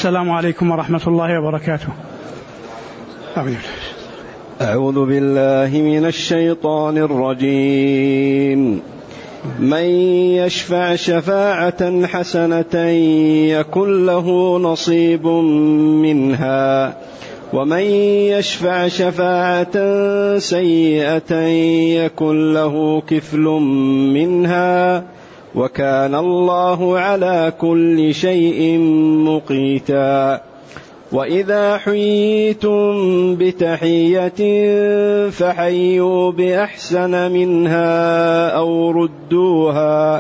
السلام عليكم ورحمة الله وبركاته. آمين. أعوذ بالله من الشيطان الرجيم. من يشفع شفاعة حسنة يكن له نصيب منها ومن يشفع شفاعة سيئة يكن له كفل منها وكان الله على كل شيء مقيتا. وإذا حييتم بتحية فحيوا بأحسن منها أو ردوها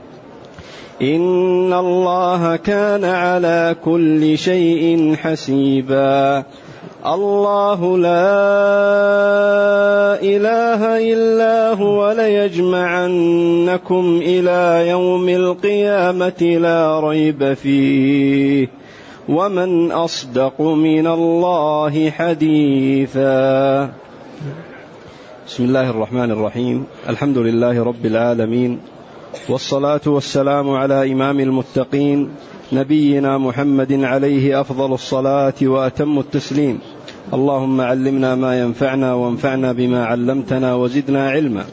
إن الله كان على كل شيء حسيبا. الله لا إله إلا هو ليجمعنكم إلى يوم القيامة لا ريب فيه ومن أصدق من الله حديثا. بسم الله الرحمن الرحيم. الحمد لله رب العالمين، والصلاة والسلام على إمام المتقين نبينا محمد عليه أفضل الصلاة وأتم التسليم. اللهم علمنا ما ينفعنا وانفعنا بما علمتنا وزدنا علما.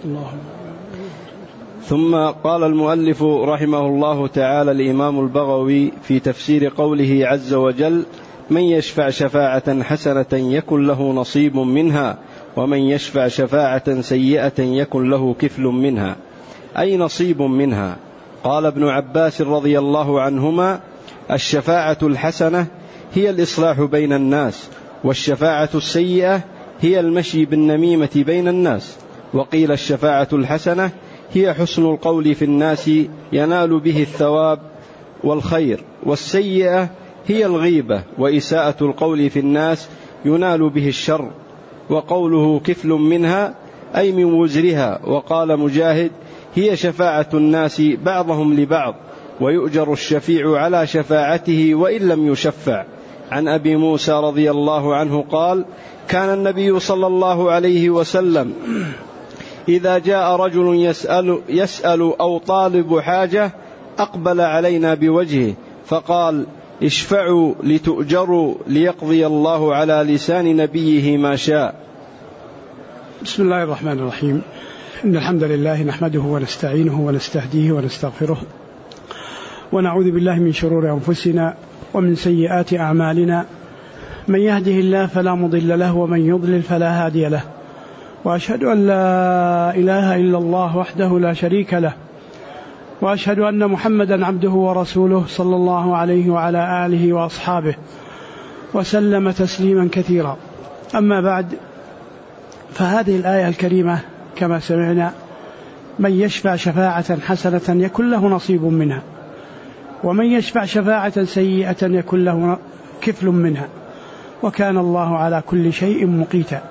ثم قال المؤلف رحمه الله تعالى الإمام البغوي في تفسير قوله عز وجل: من يشفع شفاعة حسنة يكن له نصيب منها ومن يشفع شفاعة سيئة يكن له كفل منها، أي نصيب منها. قال ابن عباس رضي الله عنهما: الشفاعة الحسنة هي الإصلاح بين الناس، والشفاعة السيئة هي المشي بالنميمة بين الناس. وقيل الشفاعة الحسنة هي حسن القول في الناس ينال به الثواب والخير، والسيئة هي الغيبة وإساءة القول في الناس ينال به الشر. وقوله كفل منها أي من وزرها. وقال مجاهد: هي شفاعة الناس بعضهم لبعض، ويؤجر الشفيع على شفاعته وإن لم يشفع. عن أبي موسى رضي الله عنه قال: كان النبي صلى الله عليه وسلم إذا جاء رجل يسأل أو طالب حاجة أقبل علينا بوجهه فقال: اشفعوا لتؤجروا ليقضي الله على لسان نبيه ما شاء. بسم الله الرحمن الرحيم. إن الحمد لله نحمده ونستعينه ونستهديه ونستغفره، ونعوذ بالله من شرور أنفسنا ومن سيئات أعمالنا. من يهده الله فلا مضل له ومن يضلل فلا هادي له، وأشهد أن لا إله إلا الله وحده لا شريك له، وأشهد أن محمدا عبده ورسوله صلى الله عليه وعلى آله وأصحابه وسلم تسليما كثيرا. أما بعد، فهذه الآية الكريمة كما سمعنا: من يشفع شفاعة حسنة يكن له نصيب منها ومن يشفع شفاعة سيئة يكن له كفل منها وكان الله على كل شيء مقيتا.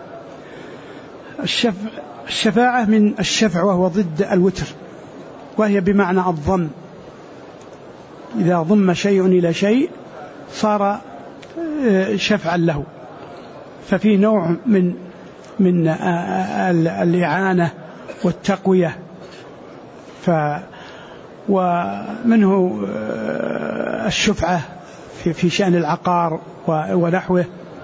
الشفاعة من الشفع وهو ضد الوتر، وهي بمعنى الضم. إذا ضم شيء إلى شيء صار شفعا له، ففي نوع من الإعانة والتقوية. ومنه الشفعة في شأن العقار ونحوه.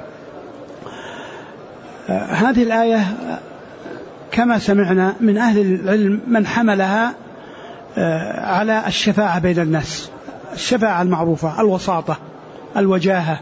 هذه الآية كما سمعنا من أهل العلم من حملها على الشفاعة بين الناس، الشفاعة المعروفة، الوساطة، الوجاهة،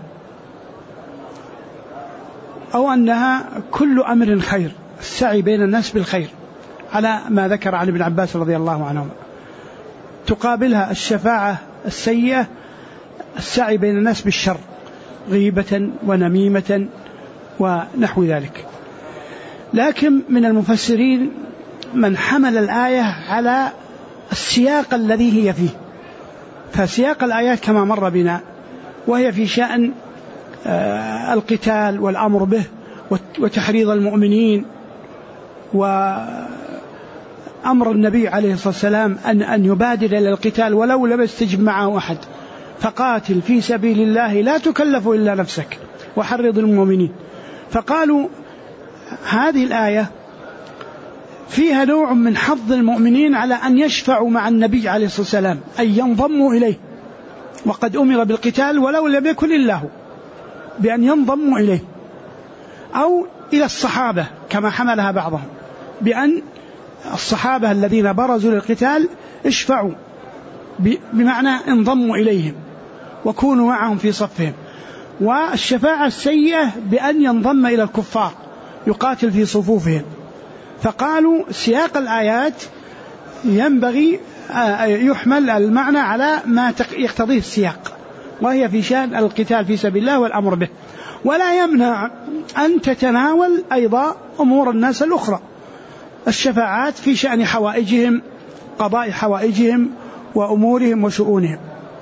أو أنها كل أمر خير، السعي بين الناس بالخير، على ما ذكر عن ابن عباس رضي الله عنه. تقابلها الشفاعة السيئة السعي بين الناس بالشر، غيبة ونميمة ونحو ذلك. لكن من المفسرين من حمل الآية على السياق الذي هي فيه، فسياق الآيات كما مر بنا وهي في شأن القتال والأمر به وتحريض المؤمنين، وأمر النبي عليه الصلاة والسلام أن يبادر إلى القتال ولو لم يستجب معه أحد، فقاتل في سبيل الله لا تكلف إلا نفسك وحرض المؤمنين. فقالوا هذه الآية فيها نوع من حظ المؤمنين على أن يشفعوا مع النبي عليه الصلاة والسلام، أن ينضموا إليه وقد أمر بالقتال ولو لم يكن إلا هو، بأن ينضموا إليه أو إلى الصحابة كما حملها بعضهم، بأن الصحابة الذين برزوا للقتال اشفعوا، بمعنى انضموا إليهم وكونوا معهم في صفهم. والشفاعة السيئة بأن ينضم إلى الكفار يقاتل في صفوفهم. فقالوا سياق الآيات ينبغي يحمل المعنى على ما يقتضيه السياق، وهي في شأن القتال في سبيل الله والأمر به، ولا يمنع أن تتناول أيضا أمور الناس الأخرى، الشفاعات في شأن حوائجهم، قضاء حوائجهم وأمورهم وشؤونهم.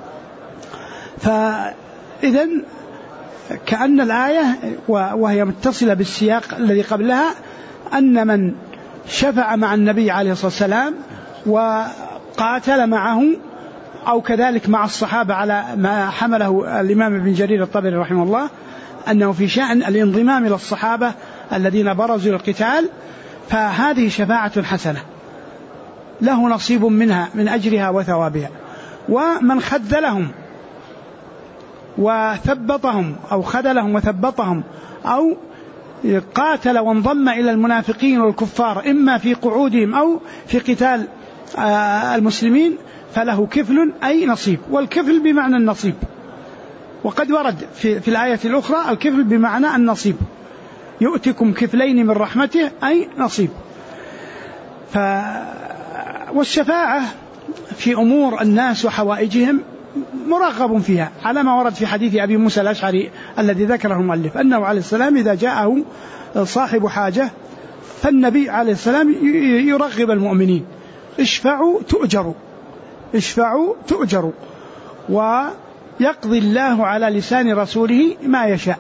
فإذن كأن الآية وهي متصلة بالسياق الذي قبلها أن من شفع مع النبي عليه الصلاة والسلام وقاتل معه أو كذلك مع الصحابة على ما حمله الإمام ابن جرير الطبري رحمه الله، أنه في شأن الانضمام إلى الصحابة الذين برزوا للقتال، فهذه شفاعة حسنة له نصيب منها من أجرها وثوابها. ومن خذلهم وثبطهم أو خذلهم وثبطهم أو قاتل وانضم إلى المنافقين والكفار إما في قعودهم أو في قتال المسلمين فله كفل أي نصيب، والكفل بمعنى النصيب، وقد ورد في الآية الأخرى الكفل بمعنى النصيب، يؤتكم كفلين من رحمته أي نصيب. والشفاعة في أمور الناس وحوائجهم مرغب فيها، على ما ورد في حديث أبي موسى الأشعري الذي ذكره المؤلف أنه عليه السلام إذا جاءه صاحب حاجة فالنبي عليه السلام يرغب المؤمنين اشفعوا تؤجروا، اشفعوا تؤجروا، ويقضي الله على لسان رسوله ما يشاء،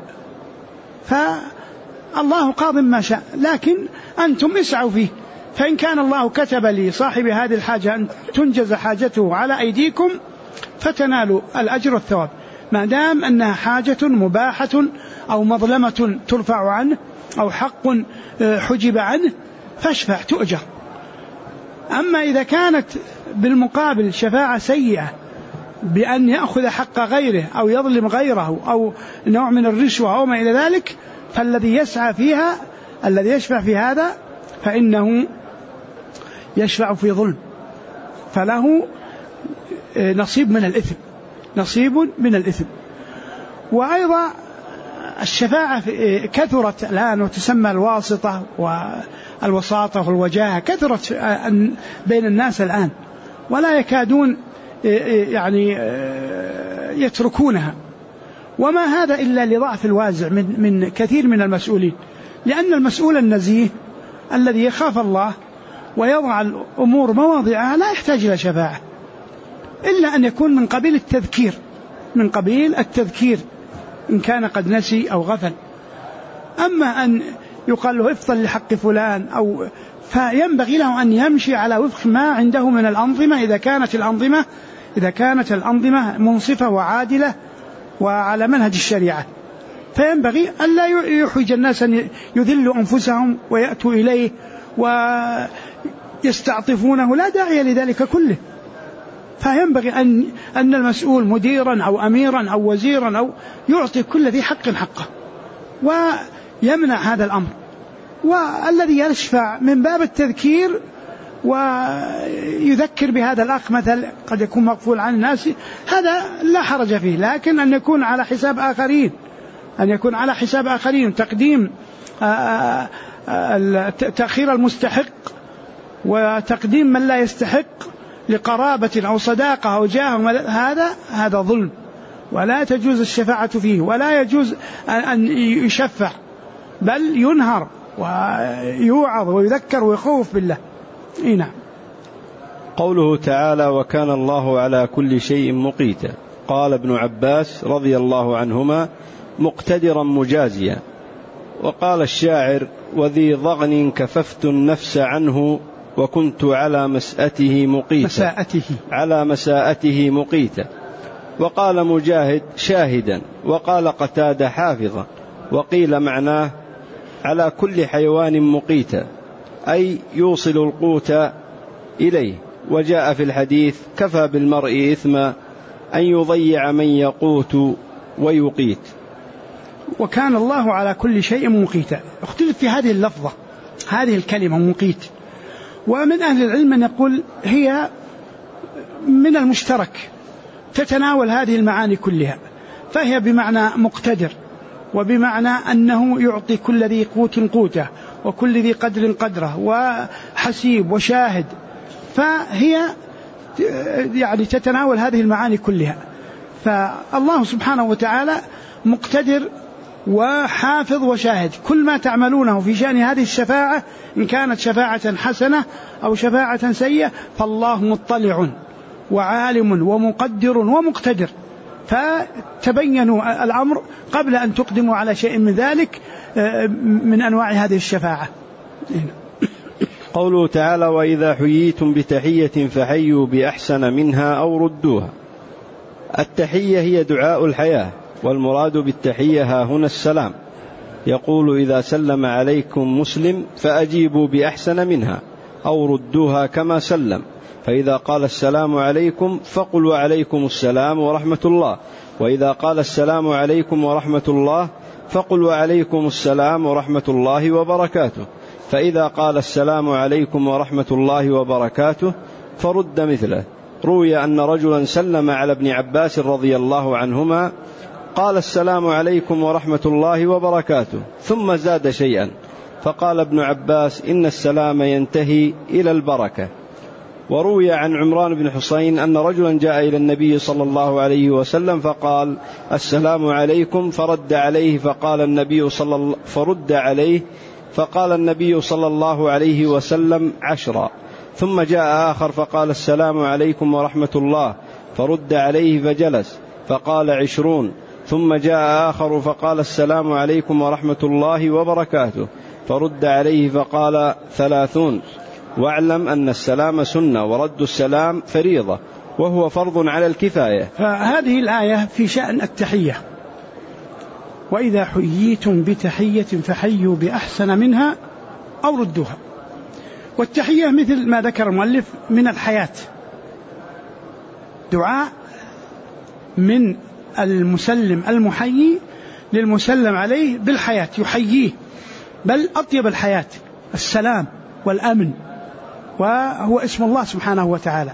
فالله قاض ما شاء، لكن أنتم اسعوا فيه، فإن كان الله كتب لصاحب هذه الحاجة أن تنجز حاجته على أيديكم فتنالوا الأجر والثواب، ما دام أنها حاجة مباحة أو مظلمة ترفع عنه أو حق حجب عنه فاشفع تؤجر. أما إذا كانت بالمقابل شفاعة سيئة بأن يأخذ حق غيره أو يظلم غيره أو نوع من الرشوة أو ما إلى ذلك، فالذي يسعى فيها الذي يشفع في هذا فإنه يشفع في ظلم، فله نصيب من الإثم، نصيب من الإثم. وأيضا الشفاعة كثرت الآن وتسمى الواسطة والوساطة والوجاهة، كثرت بين الناس الآن ولا يكادون يعني يتركونها، وما هذا إلا لضعف الوازع من كثير من المسؤولين، لأن المسؤول النزيه الذي يخاف الله ويضع الأمور مواضعها لا يحتاج إلى شفاعة، إلا أن يكون من قبيل التذكير، من قبيل التذكير إن كان قد نسي أو غفل. أما أن يقال له افضل لحق فلان أو فينبغي له أن يمشي على وفق ما عنده من الأنظمة، إذا كانت الأنظمة منصفة وعادلة وعلى منهج الشريعة، فينبغي أن لا يحوج الناس أن يذلوا أنفسهم ويأتوا إليه ويستعطفونه، لا داعي لذلك كله. فينبغي أن المسؤول مديرا أو أميرا أو وزيرا أو يعطي كل ذي حق حقه ويمنع هذا الأمر، والذي يشفع من باب التذكير ويذكر بهذا الأخ مثل قد يكون مغفول عن الناس، هذا لا حرج فيه، لكن أن يكون على حساب آخرين، أن يكون على حساب آخرين، تقديم تأخير المستحق وتقديم من لا يستحق لقرابة أو صداقة أو جاه، هذا ظلم ولا تجوز الشفاعة فيه، ولا يجوز أن يشفع، بل ينهر ويوعظ ويذكر ويخوف بالله. نعم. قوله تعالى وكان الله على كل شيء مقيتا، قال ابن عباس رضي الله عنهما مقتدرا مجازيا. وقال الشاعر وذي ضغن كففت النفس عنه وكنت على مساءته مقيتا. وقال مجاهد شاهدا، وقال قتادة حافظا، وقيل معناه على كل حيوان مقيتا أي يوصل القوت إليه. وجاء في الحديث كفى بالمرء إثما أن يضيع من يقوت ويقيت. وكان الله على كل شيء مقيتا. اختلف في هذه اللفظة، هذه الكلمة مقيت، ومن أهل العلم من يقول هي من المشترك تتناول هذه المعاني كلها، فهي بمعنى مقتدر، وبمعنى أنه يعطي كل ذي قوت قوته، وكل ذي قدر قدره، وحسيب وشاهد، فهي يعني تتناول هذه المعاني كلها. فالله سبحانه وتعالى مقتدر وحافظ وشاهد، كل ما تعملونه في شأن هذه الشفاعة إن كانت شفاعة حسنة أو شفاعة سيئة فالله مطلع وعالم ومقدر ومقتدر، فتبينوا الأمر قبل أن تقدموا على شيء من ذلك من أنواع هذه الشفاعة. قوله تعالى: وإذا حييتم بتحية فحيوا بأحسن منها أو ردوها. التحية هي دعاء الحياة، والمراد بالتحية ها هنا السلام. يقول: إذا سلم عليكم مسلم فأجيبوا بأحسن منها أو ردوها كما سلم. فإذا قال السلام عليكم فقل وعليكم السلام ورحمة الله، وإذا قال السلام عليكم ورحمة الله فقل وعليكم السلام ورحمة الله وبركاته. فإذا قال السلام عليكم ورحمة الله وبركاته فرد مثله. روي أن رجلا سلم على ابن عباس رضي الله عنهما، قال: السلام عليكم ورحمة الله وبركاته، ثم زاد شيئا، فقال ابن عباس: إن السلام ينتهي إلى البركة. وروي عن عمران بن حسين أن رجلا جاء إلى النبي صلى الله عليه وسلم فقال: السلام عليكم، فرد عليه فقال النبي صلى الله عليه وسلم 10. ثم جاء آخر فقال: السلام عليكم ورحمة الله، فرد عليه فجلس فقال 20. ثم جاء آخر فقال: السلام عليكم ورحمة الله وبركاته، فرد عليه فقال 30. واعلم أن السلام سنة، ورد السلام فريضة، وهو فرض على الكفاية. فهذه الآية في شأن التحية: وإذا حييتم بتحية فحيوا بأحسن منها أو ردوها. والتحية مثل ما ذكر المؤلف من الحياة، دعاء من المسلم المحيي للمسلم عليه بالحياة، يحييه، بل أطيب الحياة، السلام والأمن، وهو اسم الله سبحانه وتعالى.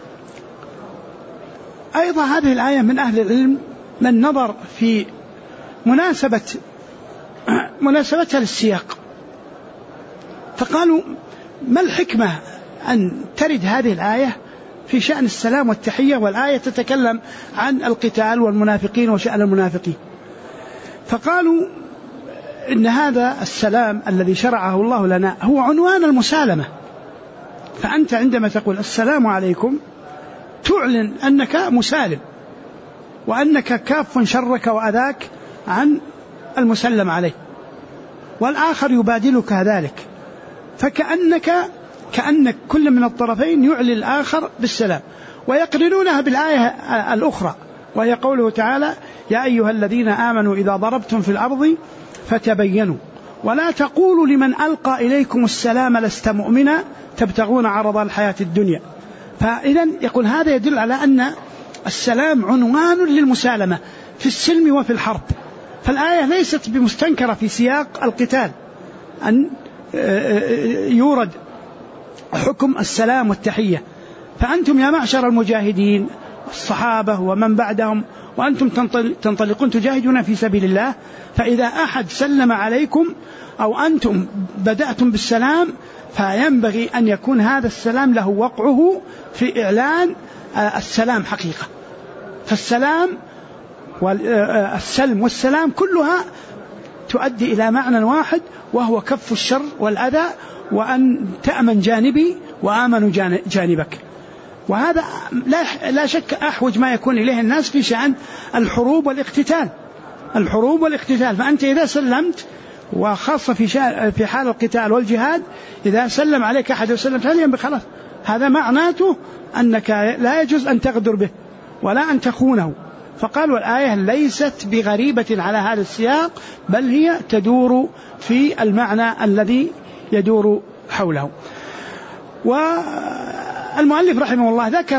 أيضا هذه الآية من أهل العلم من نظر في مناسبتها للسياق، فقالوا: ما الحكمة أن ترد هذه الآية في شأن السلام والتحية، والآية تتكلم عن القتال والمنافقين وشأن المنافقين؟ فقالوا: إن هذا السلام الذي شرعه الله لنا هو عنوان المسالمة، فأنت عندما تقول السلام عليكم تعلن أنك مسالم، وأنك كاف شرك وأذاك عن المسلم عليه، والآخر يبادلك ذلك، كأنك كل من الطرفين يعلي الآخر بالسلام. ويقرنونها بالآية الأخرى وهي قوله تعالى: يا أيها الذين آمنوا إذا ضربتم في الأرض فتبينوا ولا تقولوا لمن ألقى إليكم السلام لست مؤمنا تبتغون عرض الحياة الدنيا. فإذن يقول هذا يدل على أن السلام عنوان للمسالمة في السلم وفي الحرب. فالآية ليست بمستنكرة في سياق القتال أن يورد حكم السلام والتحية. فأنتم يا معشر المجاهدين الصحابة ومن بعدهم وأنتم تنطلقون تجاهدون في سبيل الله، فإذا أحد سلم عليكم أو أنتم بدأتم بالسلام فينبغي أن يكون هذا السلام له وقعه في إعلان السلام حقيقة. فالسلام والسلم والسلام كلها تؤدي إلى معنى واحد، وهو كف الشر والأذى، وأن تأمن جانبي وآمن جانبك. وهذا لا شك أحوج ما يكون إليه الناس في شأن الحروب والاقتتال. فأنت إذا سلمت، وخاصة في حال القتال والجهاد، إذا سلم عليك أحد وسلم ثانيا بخلاص، هذا معناته أنك لا يجوز أن تغدر به ولا أن تخونه. فقالوا الآية ليست بغريبة على هذا السياق، بل هي تدور في المعنى الذي يدور حوله. والمؤلف رحمه الله ذكر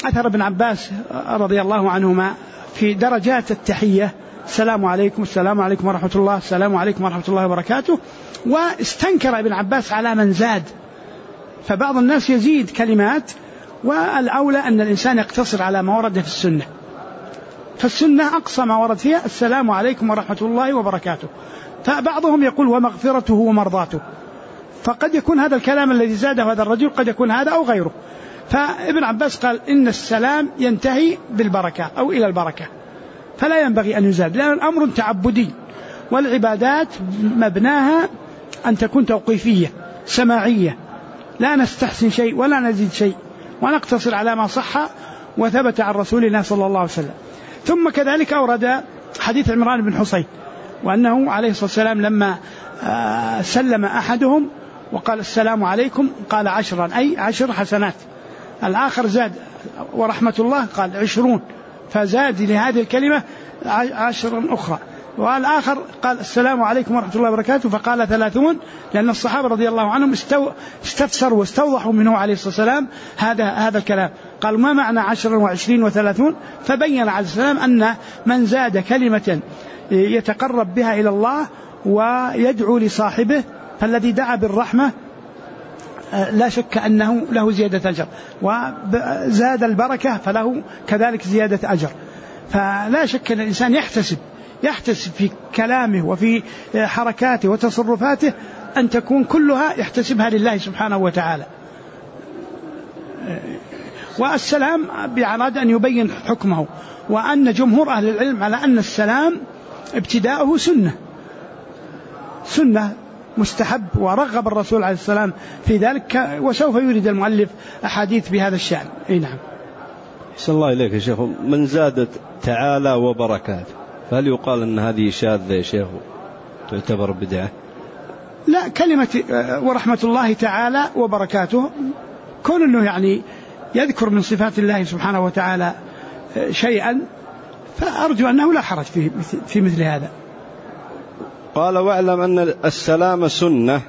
أثر ابن عباس رضي الله عنهما في درجات التحية: السلام عليكم، السلام عليكم ورحمة الله، السلام عليكم ورحمة الله وبركاته. واستنكر ابن عباس على من زاد، فبعض الناس يزيد كلمات، والأولى أن الإنسان يقتصر على ما ورد في السنة. فالسنة أقصى ما ورد فيها السلام عليكم ورحمة الله وبركاته. فبعضهم يقول ومغفرته ومرضاته، فقد يكون هذا الكلام الذي زاده هذا الرجل قد يكون هذا أو غيره. فابن عباس قال إن السلام ينتهي بالبركة أو إلى البركة، فلا ينبغي أن يزاد، لأن الأمر تعبدي، والعبادات مبناها أن تكون توقيفية سماعية، لا نستحسن شيء ولا نزيد شيء، ونقتصر على ما صح وثبت عن رسول الله صلى الله عليه وسلم. ثم كذلك أورد حديث عمران بن حصين، وأنه عليه الصلاة والسلام لما سلم أحدهم وقال السلام عليكم قال 10، أي 10 حسنات. الآخر زاد ورحمة الله قال 20، فزاد لهذه الكلمة 10 أخرى. والآخر قال السلام عليكم ورحمة الله وبركاته فقال 30، لأن الصحابة رضي الله عنهم استفسروا واستوضحوا منه عليه الصلاة والسلام هذا الكلام. قال ما معنى 10 و20 و30؟ فبين عليه السلام أن من زاد كلمة يتقرب بها إلى الله ويدعو لصاحبه، فالذي دعا بالرحمة لا شك أنه له زيادة أجر، وزاد البركة فله كذلك زيادة أجر. فلا شك أن الإنسان يحتسب في كلامه وفي حركاته وتصرفاته أن تكون كلها يحتسبها لله سبحانه وتعالى. والسلام بأراد أن يبين حكمه، وأن جمهور أهل العلم على أن السلام ابتداؤه سنة مستحب، ورغب الرسول عليه السلام في ذلك، وسوف يريد المؤلف أحاديث بهذا الشأن. نعم. أحسن الله إليك يا شيخ. من زادت تعالى وبركاته، فهل يقال أن هذه شاذة يا شيخ تعتبر بدعة؟ لا، كلمة ورحمة الله تعالى وبركاته كون أنه يعني يذكر من صفات الله سبحانه وتعالى شيئا، فأرجو أنه لا حرج في مثل هذا. قال واعلم أن السلام سنة،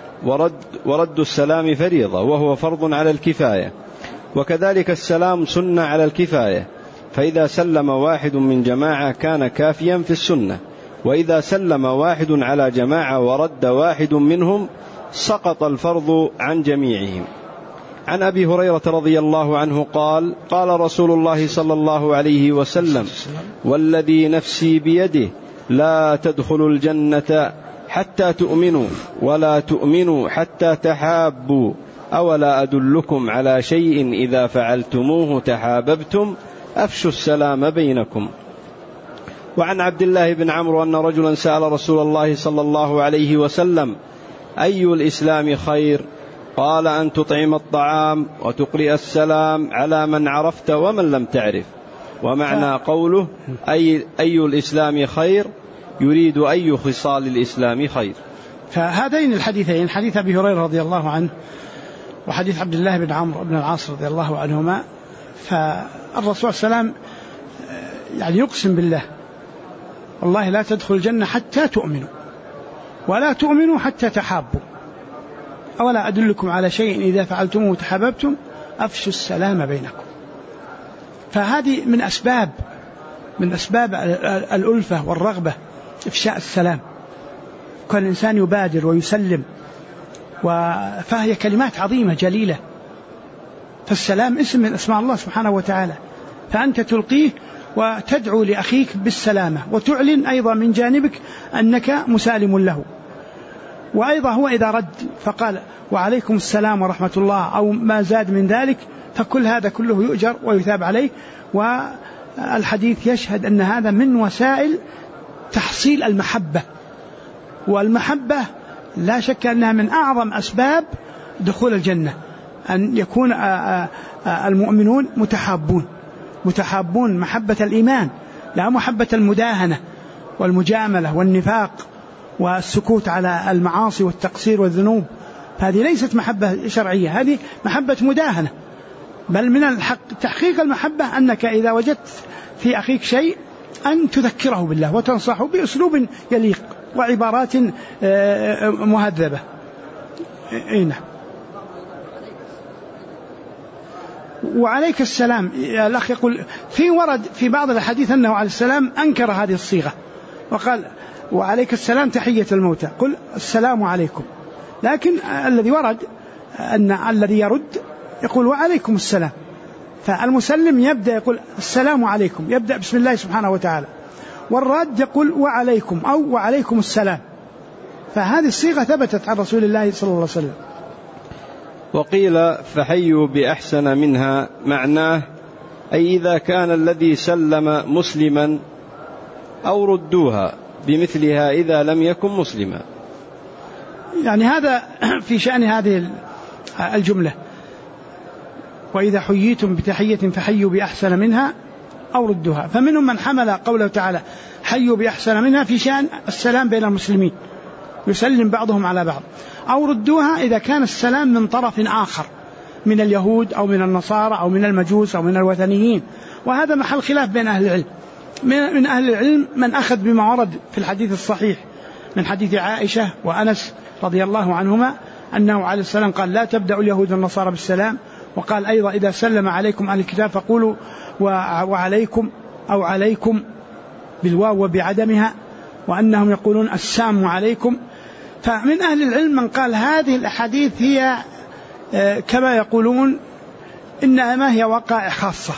ورد السلام فريضة، وهو فرض على الكفاية، وكذلك السلام سنة على الكفاية، فإذا سلم واحد من جماعة كان كافيا في السنة، وإذا سلم واحد على جماعة ورد واحد منهم سقط الفرض عن جميعهم. عن أبي هريرة رضي الله عنه قال قال رسول الله صلى الله عليه وسلم والذي نفسي بيده لا تدخلوا الجنة حتى تؤمنوا ولا تؤمنوا حتى تحابوا، أولا أدلكم على شيء إذا فعلتموه تحاببتم، أفشوا السلام بينكم. وعن عبد الله بن عمرو أن رجلا سأل رسول الله صلى الله عليه وسلم أي الإسلام خير؟ قال أن تطعم الطعام وتقرئ السلام على من عرفت ومن لم تعرف. ومعنى قوله أي الإسلام خير يريد أي خصال الإسلام خير. فهذين الحديثين، حديث أبي هريرة رضي الله عنه وحديث عبد الله بن عمرو بن العاص رضي الله عنهما، فالرسول صلى الله عليه وسلم يعني يقسم بالله والله لا تدخل الجنة حتى تؤمنوا ولا تؤمنوا حتى تحابوا، أولا أدلكم على شيء إذا فعلتموه تحاببتم، أفشوا السلام بينكم. فهذه من أسباب الألفة والرغبة إفشاء السلام، كان الإنسان يبادر ويسلم، فهي كلمات عظيمة جليلة. فالسلام اسم من أسماء الله سبحانه وتعالى، فأنت تلقيه وتدعو لأخيك بالسلامة، وتعلن أيضا من جانبك أنك مسالم له. وأيضا هو إذا رد فقال وعليكم السلام ورحمة الله أو ما زاد من ذلك، فكل هذا كله يؤجر ويثاب عليه. والحديث يشهد أن هذا من وسائل تحصيل المحبة، والمحبة لا شك أنها من أعظم أسباب دخول الجنة، أن يكون المؤمنون متحابون محبة الإيمان، لا محبة المداهنة والمجاملة والنفاق والسكوت على المعاصي والتقصير والذنوب. هذه ليست محبة شرعية، هذه محبة مداهنة. بل من الحق تحقيق المحبة أنك إذا وجدت في أخيك شيء أن تذكره بالله وتنصحه بأسلوب يليق وعبارات مهذبة. نعم. وعليك السلام. الأخ يقول في ورد في بعض الحديث أنه عليه السلام أنكر هذه الصيغة وقال وعليك السلام تحية الموتى، قل السلام عليكم. لكن الذي ورد أن الذي يرد يقول وعليكم السلام، فالمسلم يبدأ يقول السلام عليكم، يبدأ بسم الله سبحانه وتعالى، والرد يقول وعليكم أو وعليكم السلام. فهذه الصيغة ثبتت عن رسول الله صلى الله عليه وسلم. وقيل فحيوا بأحسن منها، معناه أي إذا كان الذي سلم مسلما أو ردوها بمثلها إذا لم يكن مسلما. يعني هذا في شأن هذه الجملة، وإذا حييتم بتحية فحيوا بأحسن منها أو ردوها. فمنهم من حمل قوله تعالى حيوا بأحسن منها في شأن السلام بين المسلمين، يسلم بعضهم على بعض، أو ردوها إذا كان السلام من طرف آخر من اليهود أو من النصارى أو من المجوس أو من الوثنيين. وهذا محل خلاف بين أهل العلم. من أهل العلم من أخذ بما ورد في الحديث الصحيح من حديث عائشة وأنس رضي الله عنهما أنه عليه السلام قال لا تبدأ اليهود والنصارى بالسلام، وقال أيضا إذا سلم عليكم أهل الكتاب فقولوا وعليكم أو عليكم بالواو وبعدمها، وأنهم يقولون السام عليكم. فمن أهل العلم من قال هذه الأحاديث هي كما يقولون إنها ما هي وقائع خاصة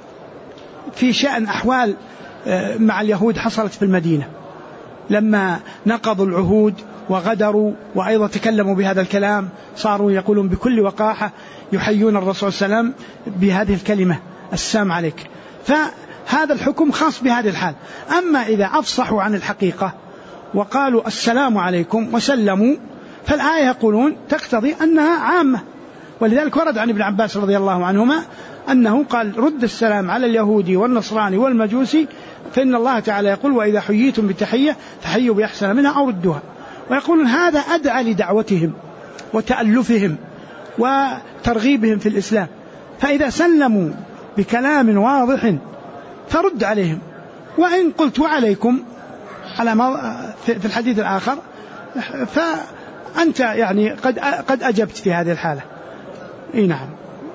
في شأن أحوال مع اليهود حصلت في المدينة لما نقضوا العهود وغدروا وأيضا تكلموا بهذا الكلام، صاروا يقولون بكل وقاحة يحيون الرسول صلى الله عليه وسلم بهذه الكلمة السام عليك. فهذا الحكم خاص بهذه الحال. أما إذا أفصحوا عن الحقيقة وقالوا السلام عليكم وسلموا، فالآية يقولون تقتضي أنها عامة. ولذلك ورد عن ابن عباس رضي الله عنهما أنه قال رد السلام على اليهودي والنصراني والمجوسي، فإن الله تعالى يقول وإذا حييتم بالتحية فحيوا بأحسن منها أو ردوها. ويقولون هذا أدعى لدعوتهم وتألفهم وترغيبهم في الإسلام. فإذا سلموا بكلام واضح فرد عليهم، وإن قلت وعليكم على ما في الحديث الآخر فأنت يعني قد أجبت في هذه الحالة. نعم.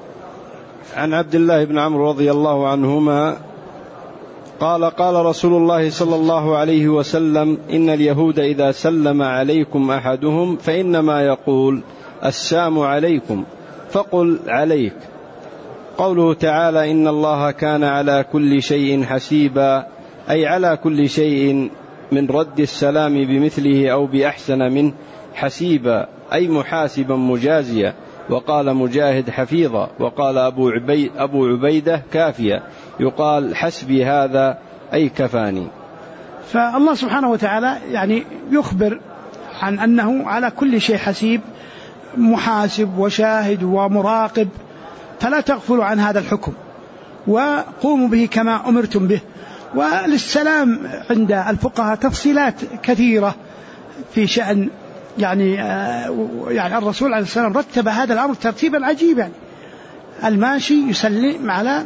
عن عبد الله بن عمرو رضي الله عنهما قال قال رسول الله صلى الله عليه وسلم إن اليهود إذا سلم عليكم أحدهم فإنما يقول السام عليكم فقل عليك. قوله تعالى إن الله كان على كل شيء حسيبا، أي على كل شيء من رد السلام بمثله أو بأحسن منه حسيبا، أي محاسبا مجازيا. وقال مجاهد حفيظا، وقال أبو عبيدة كافيا، يقال حسبي هذا أي كفاني. فالله سبحانه وتعالى يعني يخبر عن أنه على كل شيء حسيب، محاسب وشاهد ومراقب، فلا تغفلوا عن هذا الحكم وقوموا به كما أمرتم به. وللسلام عند الفقهاء تفصيلات كثيرة في شأن يعني الرسول عليه السلام رتب هذا الأمر ترتيبا عجيبا. الماشي يسلم على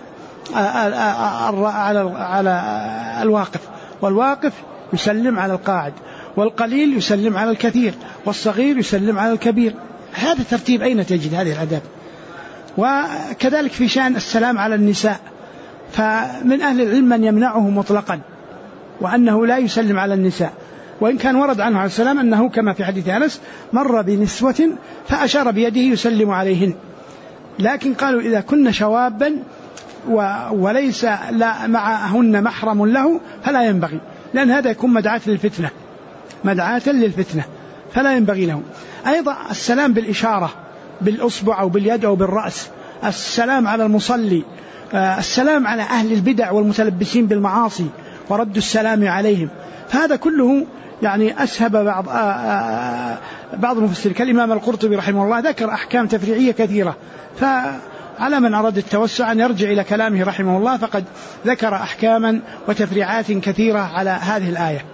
الواقف، والواقف يسلم على القاعد، والقليل يسلم على الكثير، والصغير يسلم على الكبير. هذا ترتيب أين تجد هذه الآداب؟ وكذلك في شأن السلام على النساء، فمن أهل العلم من يمنعه مطلقا وأنه لا يسلم على النساء، وإن كان ورد عنه عليه السلام أنه كما في حديث أنس مر بنسوة فأشار بيده يسلم عليهن. لكن قالوا إذا كن شوابا وليس لا معهن محرم له فلا ينبغي، لأن هذا يكون مدعاة للفتنة فلا ينبغي له. أيضا السلام بالإشارة بالأصبع أو باليد أو بالرأس، السلام على المصلي، السلام على أهل البدع والمتلبسين بالمعاصي ورد السلام عليهم. فهذا كله يعني أسهب بعض المفسرين كالإمام القرطبي رحمه الله ذكر أحكام تفريعية كثيرة، فعلى من أراد التوسع أن يرجع إلى كلامه رحمه الله، فقد ذكر أحكاما وتفريعات كثيرة على هذه الآية.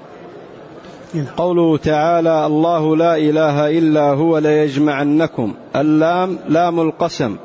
قوله تعالى الله لا إله إلا هو ليجمعنكم، اللام لام القسم،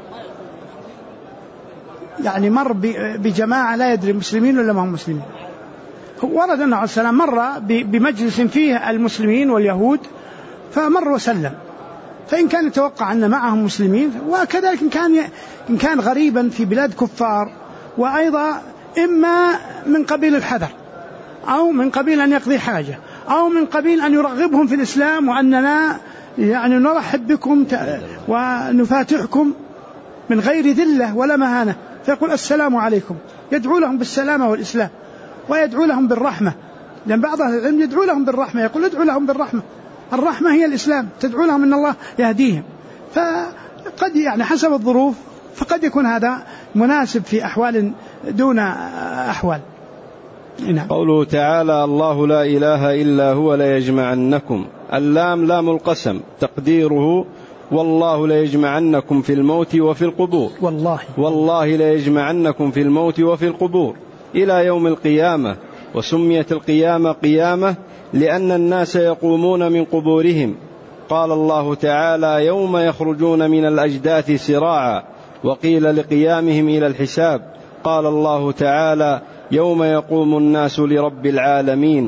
يعني مر بجماعة لا يدري مسلمين ولا ما هم مسلمين. ورد أنه عليه السلام مر بمجلس فيه المسلمين واليهود فمر وسلم، فإن كان يتوقع أن معهم مسلمين، وكذلك إن كان غريبا في بلاد كفار، وأيضا إما من قبيل الحذر أو من قبيل أن يقضي حاجة أو من قبيل أن يرغبهم في الإسلام وأننا يعني نرحب بكم ونفاتحكم من غير ذلة ولا مهانة، فيقول السلام عليكم، يدعو لهم بالسلامة والإسلام ويدعو لهم بالرحمة، لأن بعض أهل العلم يدعو لهم بالرحمة، يقول ادعو لهم بالرحمة، الرحمة هي الإسلام، تدعو لهم أن الله يهديهم. فقد يعني حسب الظروف فقد يكون هذا مناسب في أحوال دون أحوال. نعم. قوله تعالى الله لا إله إلا هو ليجمعنكم، اللام لام القسم، تقديره والله ليجمعنكم في الموت وفي القبور، والله ليجمعنكم في الموت وفي القبور إلى يوم القيامة. وسميت القيامة قيامة لأن الناس يقومون من قبورهم. قال الله تعالى يوم يخرجون من الأجداث سراعا، وقيل لقيامهم إلى الحساب. قال الله تعالى يوم يقوم الناس لرب العالمين.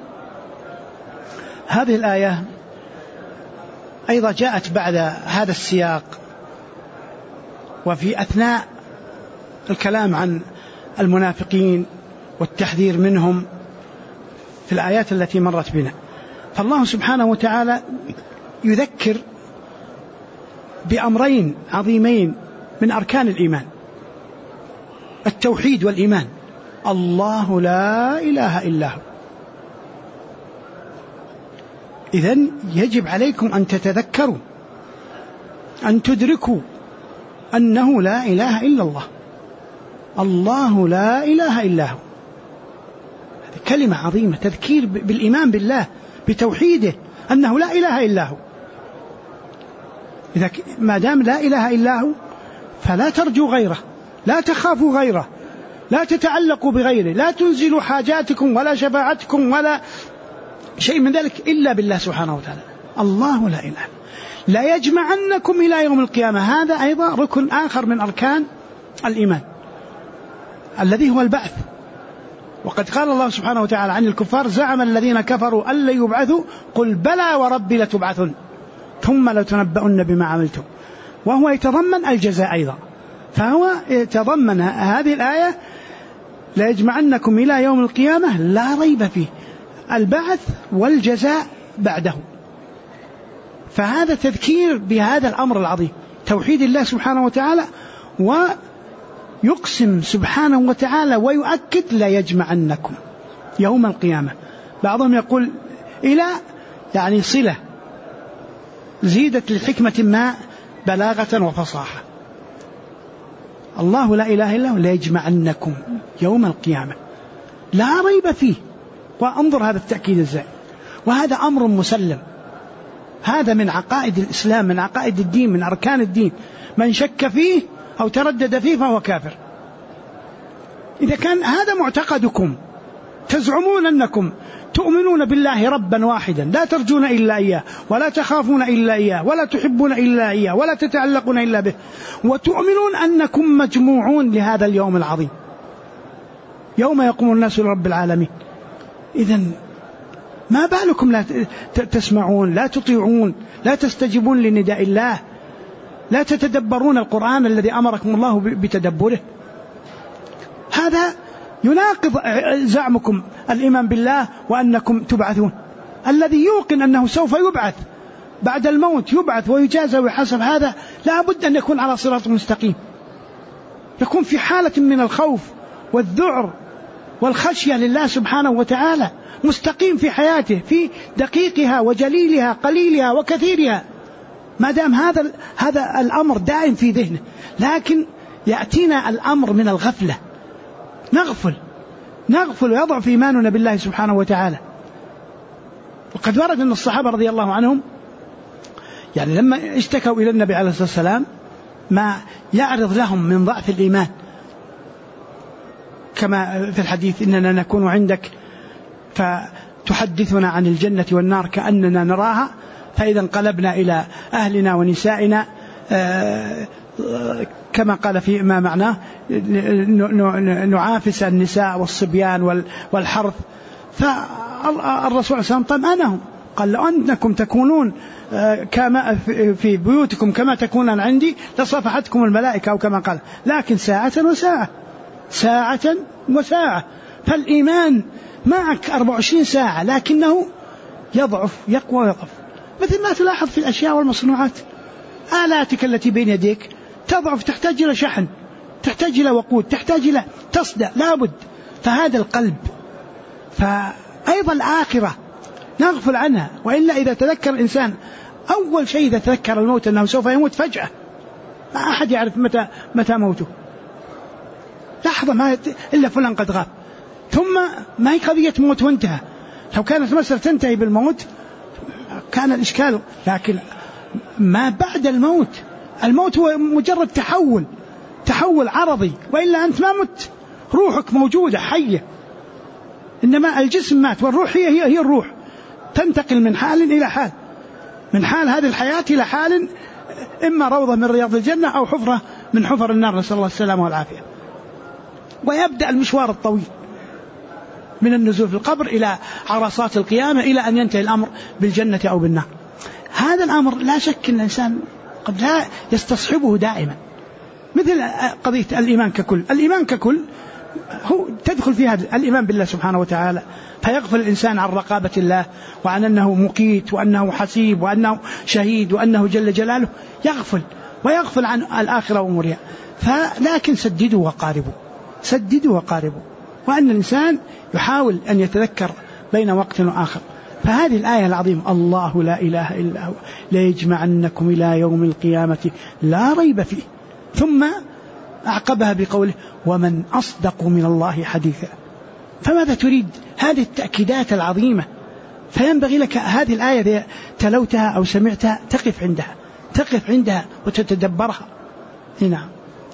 هذه الآية أيضا جاءت بعد هذا السياق وفي أثناء الكلام عن المنافقين والتحذير منهم في الآيات التي مرت بنا. فالله سبحانه وتعالى يذكر بأمرين عظيمين من أركان الإيمان، التوحيد والإيمان. الله لا إله إلا هو. إذن يجب عليكم أن تتذكروا، أن تدركوا أنه لا إله إلا الله، الله لا إله إلا هو. هذه كلمة عظيمة، تذكير بالإيمان بالله، بتوحيده، أنه لا إله إلا هو. إذا ما دام لا إله إلا هو فلا ترجوا غيره، لا تخافوا غيره، لا تتعلقوا بغيره، لا تنزلوا حاجاتكم ولا شفاعتكم ولا شيء من ذلك إلا بالله سبحانه وتعالى. الله لا إله. لا يجمعنكم إلى يوم القيامة، هذا أيضا ركن آخر من أركان الإيمان الذي هو البعث. وقد قال الله سبحانه وتعالى عن الكفار زعم الذين كفروا أن لن يبعثوا قل بلى وربي لتبعثن ثم لتنبؤن بما عملتم، وهو يتضمن الجزاء أيضا. فهو يتضمن هذه الآية لا يجمعنكم إلى يوم القيامة لا ريب فيه، البعث والجزاء بعده. فهذا تذكير بهذا الأمر العظيم، توحيد الله سبحانه وتعالى، ويقسم سبحانه وتعالى ويؤكد لا يجمعنكم يوم القيامة. بعضهم يقول إلى يعني صلة زيدت لحكمة ما بلاغة وفصاحة. الله لا إله إلا هو لا يجمعنكم يوم القيامة لا ريب فيه. وانظر هذا التأكيد ازاي، وهذا أمر مسلم، هذا من عقائد الإسلام، من عقائد الدين، من أركان الدين، من شك فيه أو تردد فيه فهو كافر. إذا كان هذا معتقدكم، تزعمون أنكم تؤمنون بالله ربا واحدا لا ترجون إلا إياه ولا تخافون إلا إياه ولا تحبون إلا إياه ولا تتعلقون إلا به، وتؤمنون أنكم مجموعون لهذا اليوم العظيم يوم يقوم الناس لرب العالمين، إذن ما بالكم لا تسمعون، لا تطيعون، لا تستجيبون لنداء الله، لا تتدبرون القرآن الذي أمركم الله بتدبره؟ هذا يناقض زعمكم الإيمان بالله وأنكم تبعثون. الذي يوقن أنه سوف يبعث بعد الموت، يبعث ويجازى ويحاسب، هذا لا بد أن يكون على صراط مستقيم، يكون في حالة من الخوف والذعر والخشية لله سبحانه وتعالى، مستقيم في حياته، في دقيقها وجليلها قليلها وكثيرها، ما دام هذا الأمر دائم في ذهنه. لكن يأتينا الأمر من الغفلة، نغفل ويضعف إيماننا بالله سبحانه وتعالى. وقد ورد أن الصحابة رضي الله عنهم يعني لما اشتكوا إلى النبي عليه الصلاة والسلام ما يعرض لهم من ضعف الإيمان، كما في الحديث إننا نكون عندك فتحدثنا عن الجنة والنار كأننا نراها، فإذا انقلبنا إلى أهلنا ونسائنا كما قال في ما معناه نعافس النساء والصبيان والحرث. فالرسول صلى الله عليه وسلم طمأنهم قال لو أنكم تكونون كما في بيوتكم كما تكونون عندي لصفحتكم الملائكة أو كما قال، لكن ساعة وساعة، ساعة وساعة. فالإيمان معك 24 ساعة لكنه يضعف يقوى ويضعف، مثل ما تلاحظ في الأشياء والمصنوعات. آلاتك التي بين يديك تضعف، تحتاج إلى شحن، تحتاج إلى وقود، تحتاج إلى تصدع لابد. فهذا القلب. فأيضا الآخرة نغفل عنها، وإلا إذا تذكر الإنسان أول شيء إذا تذكر الموت أنه سوف يموت فجأة، ما أحد يعرف متى موته، لحظة ما إلا فلان قد غاب، ثم ما هي قضية موت وانتهى. لو كانت مسألة تنتهي بالموت كان الإشكال، لكن ما بعد الموت، الموت هو مجرد تحول عرضي، وإلا أنت ما مت، روحك موجودة حية، إنما الجسم مات، والروح هي الروح، تنتقل من حال إلى حال، من حال هذه الحياة إلى حال إما روضة من رياض الجنة أو حفرة من حفر النار، نسأل الله السلامة والعافية. ويبدأ المشوار الطويل من النزول في القبر إلى عرصات القيامة، إلى أن ينتهي الأمر بالجنة أو بالنار. هذا الأمر لا شك أن الإنسان قد لا يستصحبه دائما، مثل قضية الإيمان ككل. الإيمان ككل هو تدخل فيها الإيمان بالله سبحانه وتعالى، فيغفل الإنسان عن رقابة الله، وعن أنه مقيت، وأنه حسيب، وأنه شهيد، وأنه جل جلاله، ويغفل عن الآخرة وأمورها. فلكن سددوا وقاربوا، وأن الإنسان يحاول أن يتذكر بين وقت وآخر. فهذه الآية العظيمة، الله لا إله إلا هو ليجمعنكم إلى يوم القيامة لا ريب فيه، ثم أعقبها بقوله ومن أصدق من الله حديثا. فماذا تريد؟ هذه التأكيدات العظيمة. فينبغي لك هذه الآية إذا تلوتها أو سمعتها تقف عندها وتتدبرها. نعم.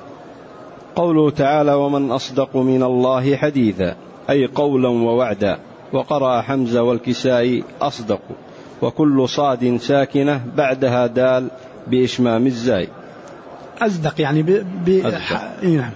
قوله تعالى ومن أصدق من الله حديثا، أي قولا ووعدا. وقرأ حمزة والكسائي أصدق، وكل صاد ساكنة بعدها دال بإشمام الزاي. أصدق يعني نعم.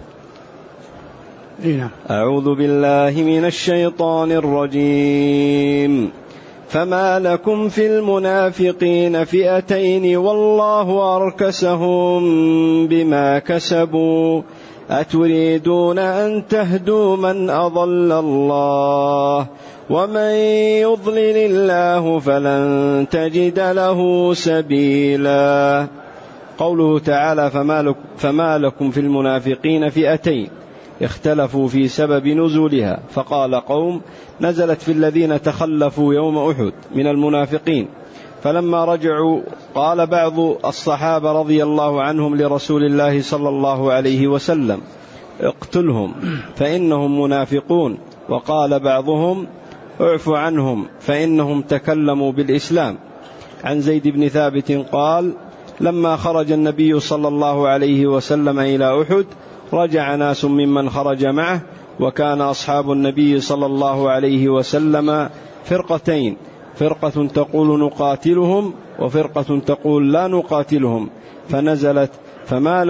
أعوذ بالله من الشيطان الرجيم. فما لكم في المنافقين فئتين والله أركسهم بما كسبوا أتريدون أن تهدوا من أضل الله ومن يضلل الله فلن تجد له سبيلا. قوله تعالى فما لكم في المنافقين فئتين، اختلفوا في سبب نزولها، فقال قوم نزلت في الذين تخلفوا يوم أحد من المنافقين، فلما رجعوا قال بعض الصحابة رضي الله عنهم لرسول الله صلى الله عليه وسلم اقتلهم فإنهم منافقون، وقال بعضهم اعف عنهم فإنهم تكلموا بالإسلام. عن زيد بن ثابت قال لما خرج النبي صلى الله عليه وسلم إلى أحد رجع ناس ممن خرج معه، وكان أصحاب النبي صلى الله عليه وسلم فرقتين، فرقة تقول نقاتلهم وفرقة تقول لا نقاتلهم، فنزلت فما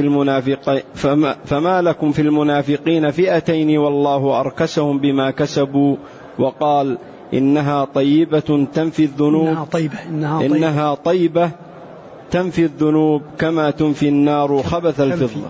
لكم في المنافقين فئتين والله أركسهم بما كسبوا، وقال إنها طيبة تنفي الذنوب إنها طيبة تنفي الذنوب كما تنفي النار خبث الفضة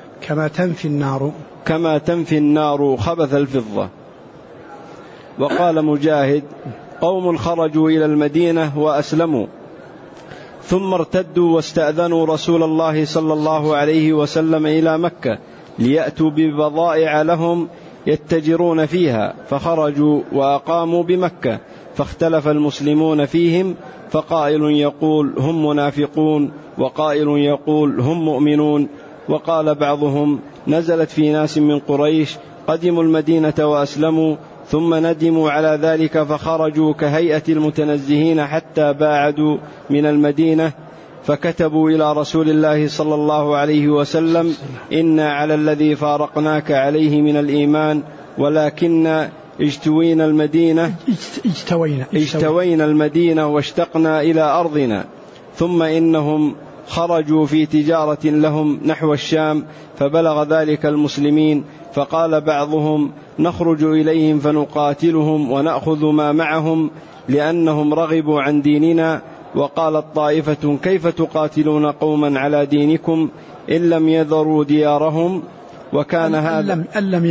كما تنفي النار خبث الفضة. وقال مجاهد قوم خرجوا إلى المدينة وأسلموا ثم ارتدوا واستأذنوا رسول الله صلى الله عليه وسلم إلى مكة ليأتوا ببضائع لهم يتجرون فيها، فخرجوا وأقاموا بمكة، فاختلف المسلمون فيهم، فقائل يقول هم منافقون وقائل يقول هم مؤمنون. وقال بعضهم نزلت في ناس من قريش قدموا المدينة وأسلموا ثم ندموا على ذلك فخرجوا كهيئة المتنزهين حتى باعدوا من المدينة، فكتبوا إلى رسول الله صلى الله عليه وسلم إنا على الذي فارقناك عليه من الإيمان ولكن اجتوينا المدينة واشتقنا إلى أرضنا. ثم إنهم خرجوا في تجارة لهم نحو الشام، فبلغ ذلك المسلمين فقال بعضهم نخرج إليهم فنقاتلهم ونأخذ ما معهم لأنهم رغبوا عن ديننا. وقالت طائفة كيف تقاتلون قوما على دينكم إن لم يذروا ديارهم وكان هذا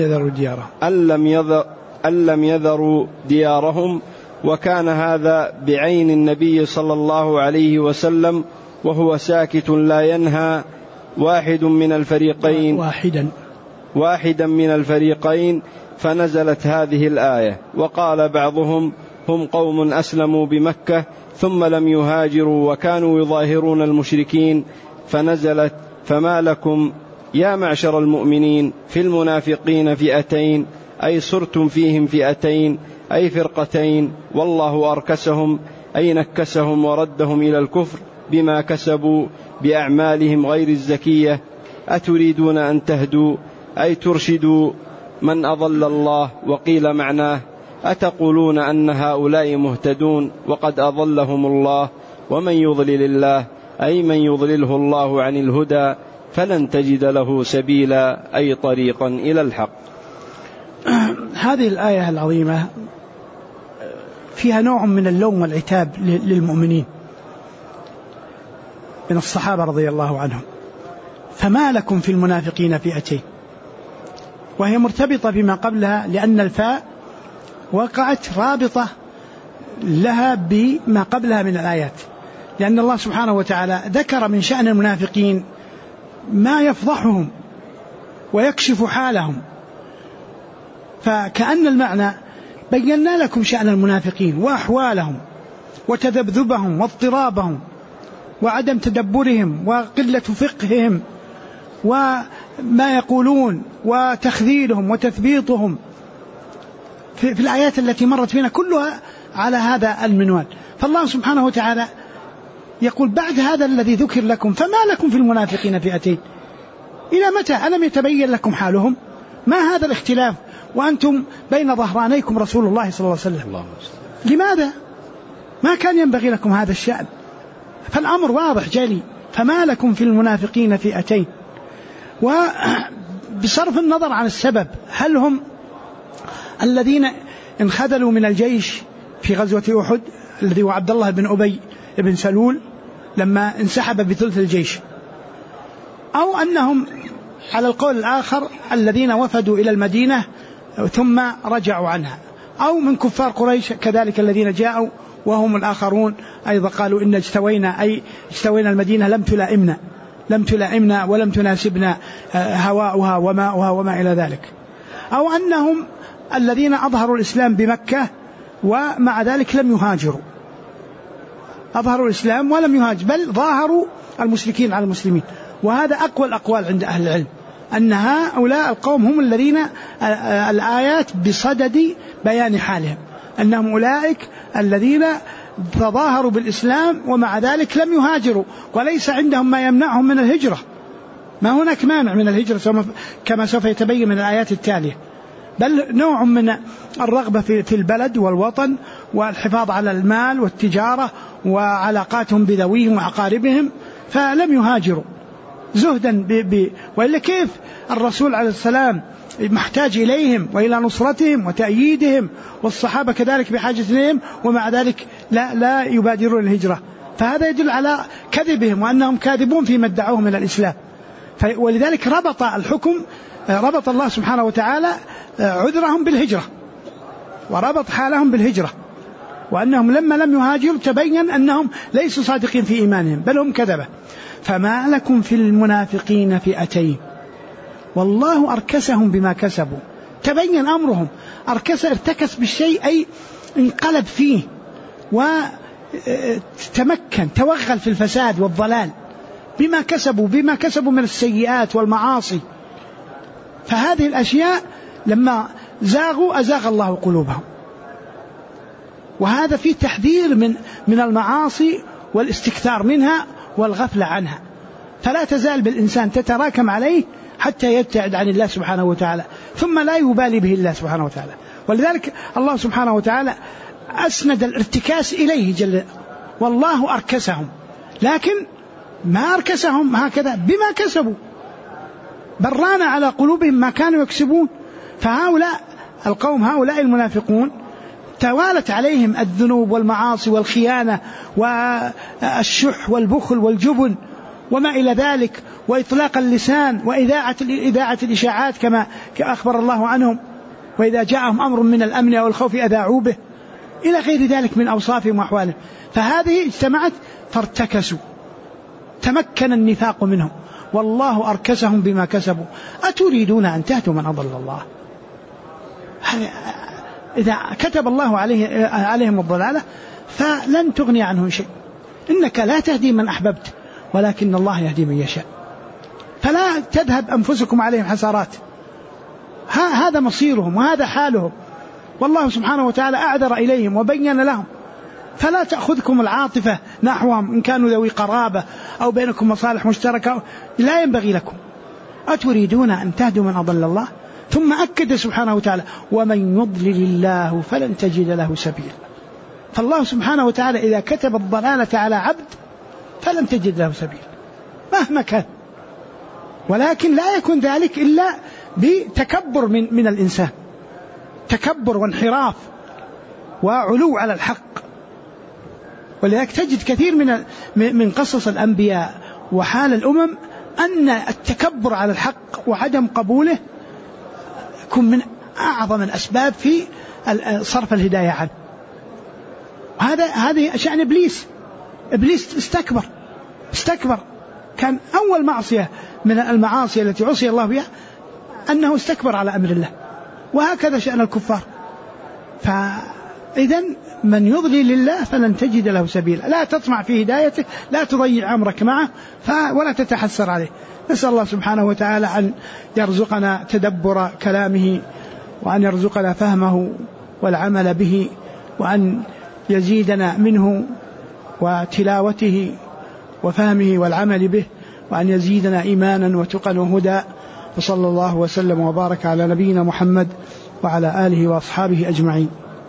أن لم يذروا ديارهم وكان هذا بعين النبي صلى الله عليه وسلم وهو ساكت لا ينهى واحدا من الفريقين فنزلت هذه الآية. وقال بعضهم هم قوم أسلموا بمكة ثم لم يهاجروا وكانوا يظاهرون المشركين فنزلت فما لكم يا معشر المؤمنين في المنافقين فئتين أي صرتم فيهم فئتين أي فرقتين والله أركسهم أي نكسهم وردهم إلى الكفر بما كسبوا بأعمالهم غير الزكية. أتريدون أن تهدوا أي ترشدوا من أضل الله. وقيل معناه أتقولون أن هؤلاء مهتدون وقد أضلهم الله ومن يضلل الله أي من يضلله الله عن الهدى فلن تجد له سبيلا أي طريقا إلى الحق. هذه الآية العظيمة فيها نوع من اللوم والعتاب للمؤمنين من الصحابة رضي الله عنهم. فما لكم في المنافقين فئتين، وهي مرتبطة بما قبلها لأن الفاء وقعت رابطة لها بما قبلها من الآيات، لأن الله سبحانه وتعالى ذكر من شأن المنافقين ما يفضحهم ويكشف حالهم، فكأن المعنى بينا لكم شأن المنافقين وأحوالهم وتذبذبهم واضطرابهم وعدم تدبرهم وقلة فقههم وما يقولون وتخذيلهم وتثبيطهم في الآيات التي مرت بنا كلها على هذا المنوال. فالله سبحانه وتعالى يقول بعد هذا الذي ذكر لكم فما لكم في المنافقين فئتين، إلى متى؟ ألم يتبين لكم حالهم؟ ما هذا الاختلاف وأنتم بين ظهرانيكم رسول الله صلى الله عليه وسلم؟ لماذا؟ ما كان ينبغي لكم هذا الشأن. فالأمر واضح جلي، فما لكم في المنافقين فئتين. وبصرف النظر عن السبب، هل هم الذين انخذلوا من الجيش في غزوة أحد الذي هو عبد الله بن أبي بن سلول لما انسحب بثلث الجيش، أو أنهم على القول الآخر الذين وفدوا إلى المدينة ثم رجعوا عنها، أو من كفار قريش كذلك الذين جاءوا وهم الآخرون أيضا قالوا إن اجتوينا المدينة لم تلائمنا ولم تناسبنا هواؤها وماؤها وما إلى ذلك، أو أنهم الذين أظهروا الإسلام بمكة ومع ذلك لم يهاجروا، أظهروا الإسلام ولم يهاجروا بل ظاهروا المشركين على المسلمين. وهذا أقوى الأقوال عند أهل العلم، أن هؤلاء القوم هم الذين الآيات بصدد بيان حالهم، أنهم أولئك الذين تظاهروا بالإسلام ومع ذلك لم يهاجروا وليس عندهم ما يمنعهم من الهجرة، ما هناك مانع من الهجرة كما سوف يتبين من الآيات التالية، بل نوع من الرغبة في البلد والوطن والحفاظ على المال والتجارة وعلاقاتهم بذويهم وأقاربهم، فلم يهاجروا زهدا وإلا كيف الرسول عليه السلام محتاج إليهم وإلى نصرتهم وتأييدهم، والصحابة كذلك بحاجة إليهم ومع ذلك لا يبادرون الهجرة. فهذا يدل على كذبهم وأنهم كاذبون فيما ادعوه من الإسلام. ولذلك ربط الله سبحانه وتعالى عذرهم بالهجرة وربط حالهم بالهجرة، وأنهم لما لم يهاجروا تبين أنهم ليسوا صادقين في إيمانهم بل هم كذبة. فما لكم في المنافقين فئتين والله أركسهم بما كسبوا. تبين أمرهم، ارتكس بالشيء أي انقلب فيه وتمكن توغل في الفساد والضلال بما كسبوا من السيئات والمعاصي. فهذه الأشياء لما زاغوا أزاغ الله قلوبهم، وهذا فيه تحذير من المعاصي والاستكثار منها والغفلة عنها. فلا تزال بالإنسان تتراكم عليه حتى يبتعد عن الله سبحانه وتعالى ثم لا يبالي به الله سبحانه وتعالى. ولذلك الله سبحانه وتعالى أسند الارتكاس إليه جل، والله أركسهم، لكن ما أركسهم هكذا بما كسبوا، بران على قلوبهم ما كانوا يكسبون. فهؤلاء القوم، هؤلاء المنافقون، توالت عليهم الذنوب والمعاصي والخيانة والشح والبخل والجبن وما إلى ذلك، وإطلاق اللسان وإذاعة الإشاعات كما أخبر الله عنهم، وإذا جاءهم أمر من الأمن أو الخوف أذاعوا به، إلى غير ذلك من أوصافهم وأحوالهم. فهذه اجتمعت فارتكسوا، تمكن النفاق منهم، والله أركسهم بما كسبوا. أتريدون أن تهدوا من أضل الله؟ إذا كتب الله عليهم الضلالة فلن تغني عنهم شيء. إنك لا تهدي من أحببت ولكن الله يهدي من يشاء. فلا تذهب أنفسكم عليهم حسرات، هذا مصيرهم وهذا حالهم، والله سبحانه وتعالى أعذر إليهم وبين لهم. فلا تأخذكم العاطفة نحوهم إن كانوا ذوي قرابة أو بينكم مصالح مشتركة، لا ينبغي لكم. أتريدون أن تهدوا من أضل الله؟ ثم أكد سبحانه وتعالى: ومن يضلل الله فلن تجد له سبيلا. فالله سبحانه وتعالى إذا كتب الضلالة على عبد فلن تجد له سبيلا مهما كان. ولكن لا يكون ذلك إلا بتكبر من الإنسان، تكبر وانحراف وعلو على الحق. ولذلك تجد كثير من قصص الأنبياء وحال الأمم أن التكبر على الحق وعدم قبوله يكون من أعظم الأسباب في صرف الهداية عنه. هذه شأن إبليس استكبر. كان أول معصية من المعاصي التي عصي الله بها أنه استكبر على أمر الله، وهكذا شأن الكفار. فإذا من يضلل الله فلن تجد له سبيلا. لا تطمع في هدايته، لا تضيع عمرك معه ولا تتحسر عليه. نسأل الله سبحانه وتعالى أن يرزقنا تدبر كلامه، وأن يرزقنا فهمه والعمل به، وأن يزيدنا منه وتلاوته وفهمه والعمل به، وأن يزيدنا إيمانا وتقى وهدى. وصلى الله وسلم وبارك على نبينا محمد وعلى آله وأصحابه أجمعين.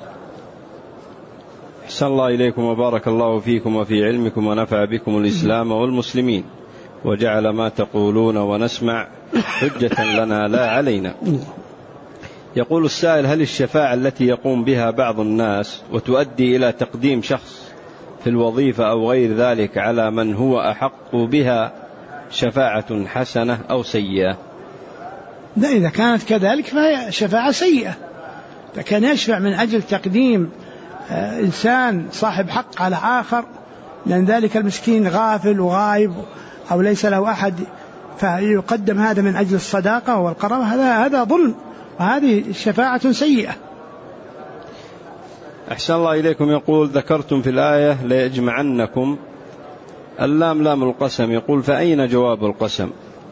أحسن الله إليكم وبارك الله فيكم وفي علمكم ونفع بكم الإسلام والمسلمين، وجعل ما تقولون ونسمع حجة لنا لا علينا. يقول السائل: هل الشفاعة التي يقوم بها بعض الناس وتؤدي إلى تقديم شخص في الوظيفة أو غير ذلك على من هو أحق بها شفاعة حسنة أو سيئة؟ لا، إذا كانت كذلك فهي شفاعة سيئة. إذا كان يشفع من أجل تقديم إنسان صاحب حق على آخر، لأن ذلك المسكين غافل وغائب أو ليس له أحد، فيقدم هذا من أجل الصداقة والقرابة، هذا ظلم، وهذه شفاعة سيئة. أحسن الله إليكم. يقول: ذكرتم في الآية ليجمعنكم، اللام لام القسم، يقول: فأين جواب القسم؟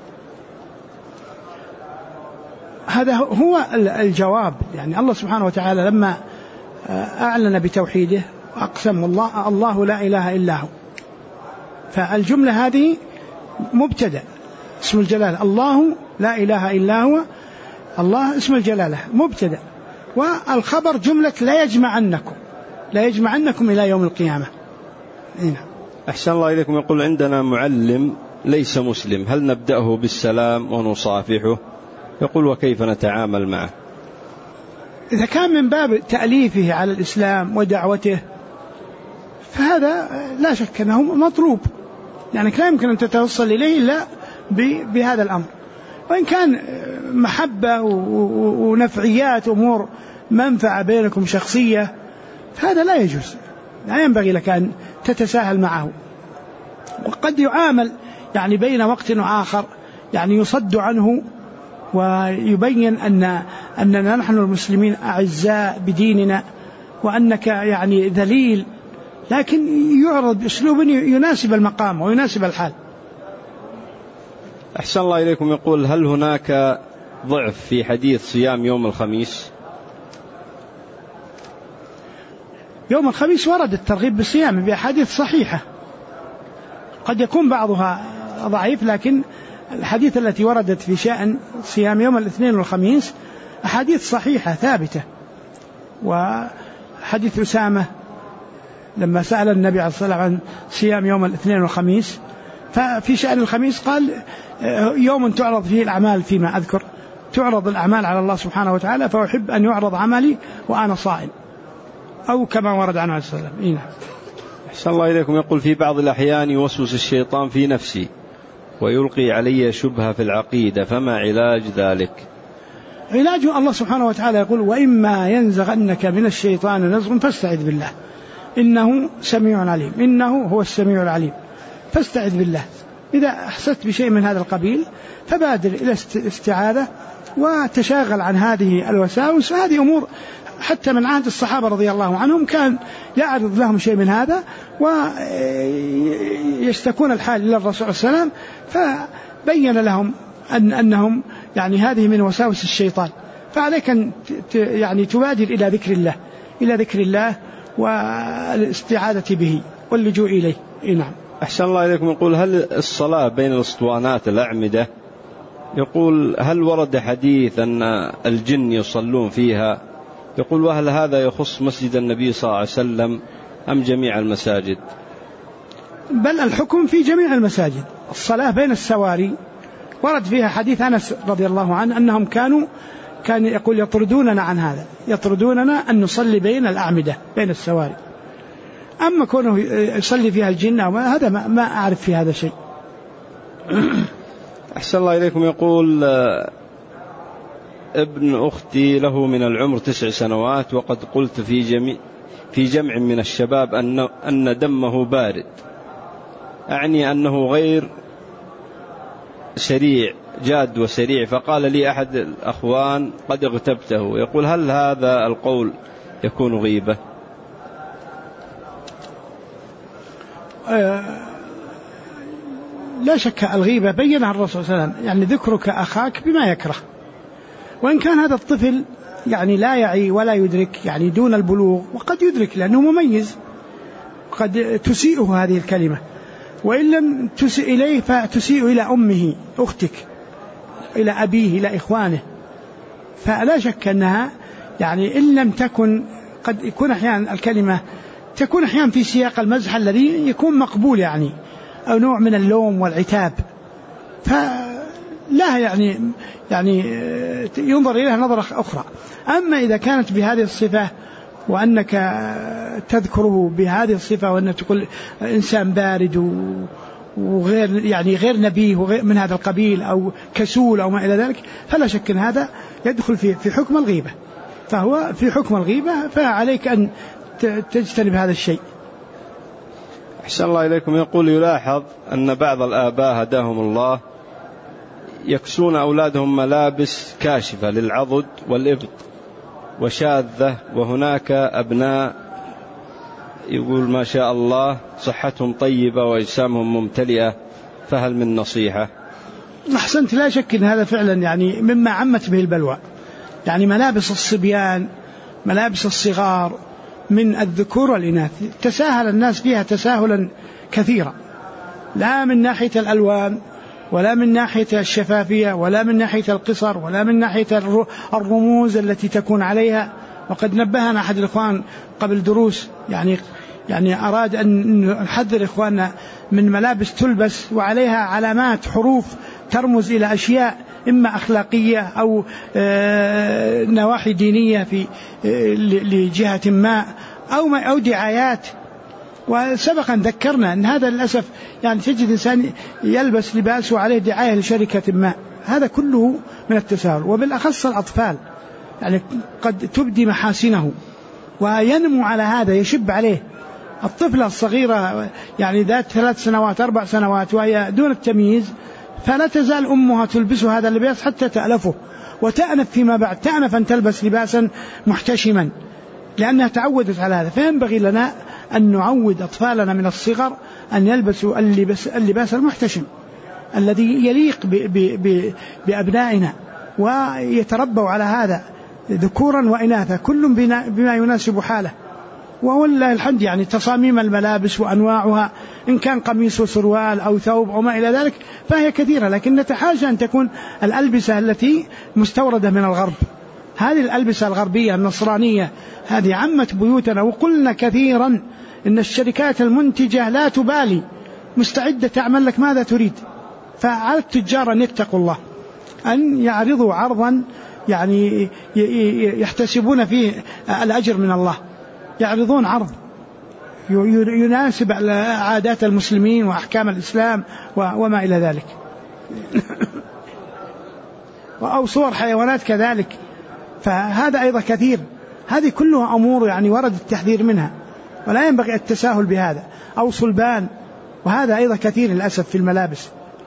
هذا هو الجواب. يعني الله سبحانه وتعالى لما أعلن بتوحيده وأقسم الله لا إله إلا هو، فالجملة هذه مبتدأ اسم الجلالة، الله لا إله إلا هو، الله اسم الجلالة مبتدأ، والخبر جملة لا يجمعنكم إلى يوم القيامة. أحسن الله إليكم. يقول: عندنا معلم ليس مسلم، هل نبدأه بالسلام ونصافحه؟ يقول: وكيف نتعامل معه؟ إذا كان من باب تأليفه على الإسلام ودعوته فهذا لا شك أنه مطلوب، يعني لا يمكن أن تتوصل إليه إلا بهذا الأمر. وإن كان محبة ونفعيات أمور منفعة بينكم شخصية فهذا لا يجوز، لا ينبغي لك أن تتساهل معه. وقد يعامل يعني بين وقت وآخر يعني يصد عنه ويبين أننا نحن المسلمين أعزاء بديننا وأنك يعني ذليل، لكن يعرض بأسلوب يناسب المقام ويناسب الحال. أحسن الله إليكم. يقول: هل هناك ضعف في حديث صيام يوم الخميس؟ يوم الخميس ورد الترغيب بالصيام بأحاديث صحيحة، قد يكون بعضها ضعيف، لكن الحديث التي وردت في شأن صيام يوم الاثنين والخميس أحاديث صحيحة ثابتة. وحديث أسامة لما سأل النبي عليه الصلاة والسلام عن صيام يوم الاثنين والخميس ففي شأن الخميس قال يوم تعرض فيه الأعمال، فيما أذكر تعرض الأعمال على الله سبحانه وتعالى، فأحب أن يعرض عملي وأنا صائم، أو كما ورد عنه عليه السلام. أحسن الله إليكم. يقول في بعض الأحيان يوسوس الشيطان في نفسي ويلقي علي شبهة في العقيدة، فما علاج ذلك؟ علاجه الله سبحانه وتعالى يقول وإما ينزغنك من الشيطان نزغ فاستعذ بالله إنه سميع عليم، إنه هو السميع العليم، فاستعذ بالله. إذا أحسست بشيء من هذا القبيل فبادر إلى استعاذة وتشاغل عن هذه الوساوس. وهذه أمور حتى من عهد الصحابة رضي الله عنهم كان يعرض لهم شيء من هذا ويشتكون الحال إلى الرسول صلى الله عليه وسلم، فبين لهم أنهم يعني هذه من وساوس الشيطان. فعليك أن يعني تبادر إلى ذكر الله والاستعاذة به واللجوء إليه. نعم. أحسن الله إليكم. يقول هل الصلاة بين الأسطوانات الأعمدة، يقول هل ورد حديث أن الجن يصلون فيها؟ يقول وهل هذا يخص مسجد النبي صلى الله عليه وسلم أم جميع المساجد؟ بل الحكم في جميع المساجد. الصلاة بين السواري ورد فيها حديث أنس رضي الله عنه أنهم كان يقول يطردوننا عن هذا، يطردوننا أن نصلي بين الأعمدة بين السواري. أما كونه يصلي فيها الجن هذا ما أعرف في هذا شيء. أحسن الله إليكم. يقول ابن أختي له من العمر 9 سنوات، وقد قلت في جمع من الشباب أن دمه بارد، أعني أنه غير سريع، جاد وسريع، فقال لي أحد الأخوان قد اغتبته. يقول هل هذا القول يكون غيبة؟ لا شك الغيبة بينها الرسول صلى الله عليه وسلم، يعني ذكرك أخاك بما يكره. وإن كان هذا الطفل يعني لا يعي ولا يدرك، يعني دون البلوغ، وقد يدرك لأنه مميز، قد تسيئه هذه الكلمة، وإن لم تسيء إليه فتسيء إلى أمه أختك، إلى أبيه، إلى إخوانه. فلا شك أنها يعني إن لم تكن، قد يكون أحيانا الكلمة تكون أحيانا في سياق المزح الذي يكون مقبول، يعني أو نوع من اللوم والعتاب، فلا يعني ينظر إليها نظرة أخرى. أما إذا كانت بهذه الصفة وأنك تذكره بهذه الصفة، وأنك تقول إنسان بارد وغير يعني غير نبيه وغير من هذا القبيل أو كسول أو ما إلى ذلك، فلا شك أن هذا يدخل في حكم الغيبة، فهو في حكم الغيبة، فعليك أن تجتنب هذا الشيء. أحسن الله إليكم. يقول يلاحظ أن بعض الآباء هداهم الله يكسون أولادهم ملابس كاشفة للعضد والإبط وشاذة، وهناك أبناء يقول ما شاء الله صحتهم طيبة وأجسامهم ممتلئة، فهل من نصيحة؟ أحسنت. لا شك أن هذا فعلا يعني مما عمت به البلوى، يعني ملابس الصبيان، ملابس الصغار من الذكور والإناث، تساهل الناس فيها تساهلا كثيرا، لا من ناحية الألوان ولا من ناحية الشفافية ولا من ناحية القصر ولا من ناحية الرموز التي تكون عليها. وقد نبهنا أحد الإخوان قبل دروس، يعني أراد أن نحذر إخواننا من ملابس تلبس وعليها علامات حروف ترمز إلى أشياء إما أخلاقية أو نواحي دينية في لجهة ما أو دعايات. وسبقا ذكرنا أن هذا للأسف يعني تجد إنسان يلبس لباس وعليه دعاية لشركة ما، هذا كله من التساهل. وبالأخص الأطفال يعني قد تبدي محاسنه وينمو على هذا، يشب عليه. الطفلة الصغيرة يعني ذات 3 سنوات 4 سنوات وهي دون التمييز، فلا تزال أمها تلبس هذا اللباس حتى تألفه وتأنف فيما بعد، تأنف أن تلبس لباسا محتشما لأنها تعودت على هذا. فينبغي لنا أن نعود أطفالنا من الصغر أن يلبسوا اللباس المحتشم الذي يليق بأبنائنا، ويتربوا على هذا ذكورا وإناثا كل بما يناسب حاله. ولله الحمد يعني تصاميم الملابس وأنواعها، إن كان قميص وسروال أو ثوب أو ما إلى ذلك فهي كثيرة، لكن نتحاجى أن تكون الألبسة التي مستوردة من الغرب. هذه الألبسة الغربية النصرانية هذه عمت بيوتنا، وقلنا كثيرا إن الشركات المنتجة لا تبالي مستعدة تعمل لك ماذا تريد. فعلى التجار أن يتقوا الله، أن يعرضوا عرضا يعني يحتسبون فيه الأجر من الله، يعرضون عرض يناسب عادات المسلمين وأحكام الإسلام وما إلى ذلك. أو صور حيوانات كذلك، فهذا أيضا كثير. هذه كلها أمور يعني ورد التحذير منها، ولا ينبغي التساهل بهذا. أو صلبان، وهذا أيضا كثير للأسف في الملابس.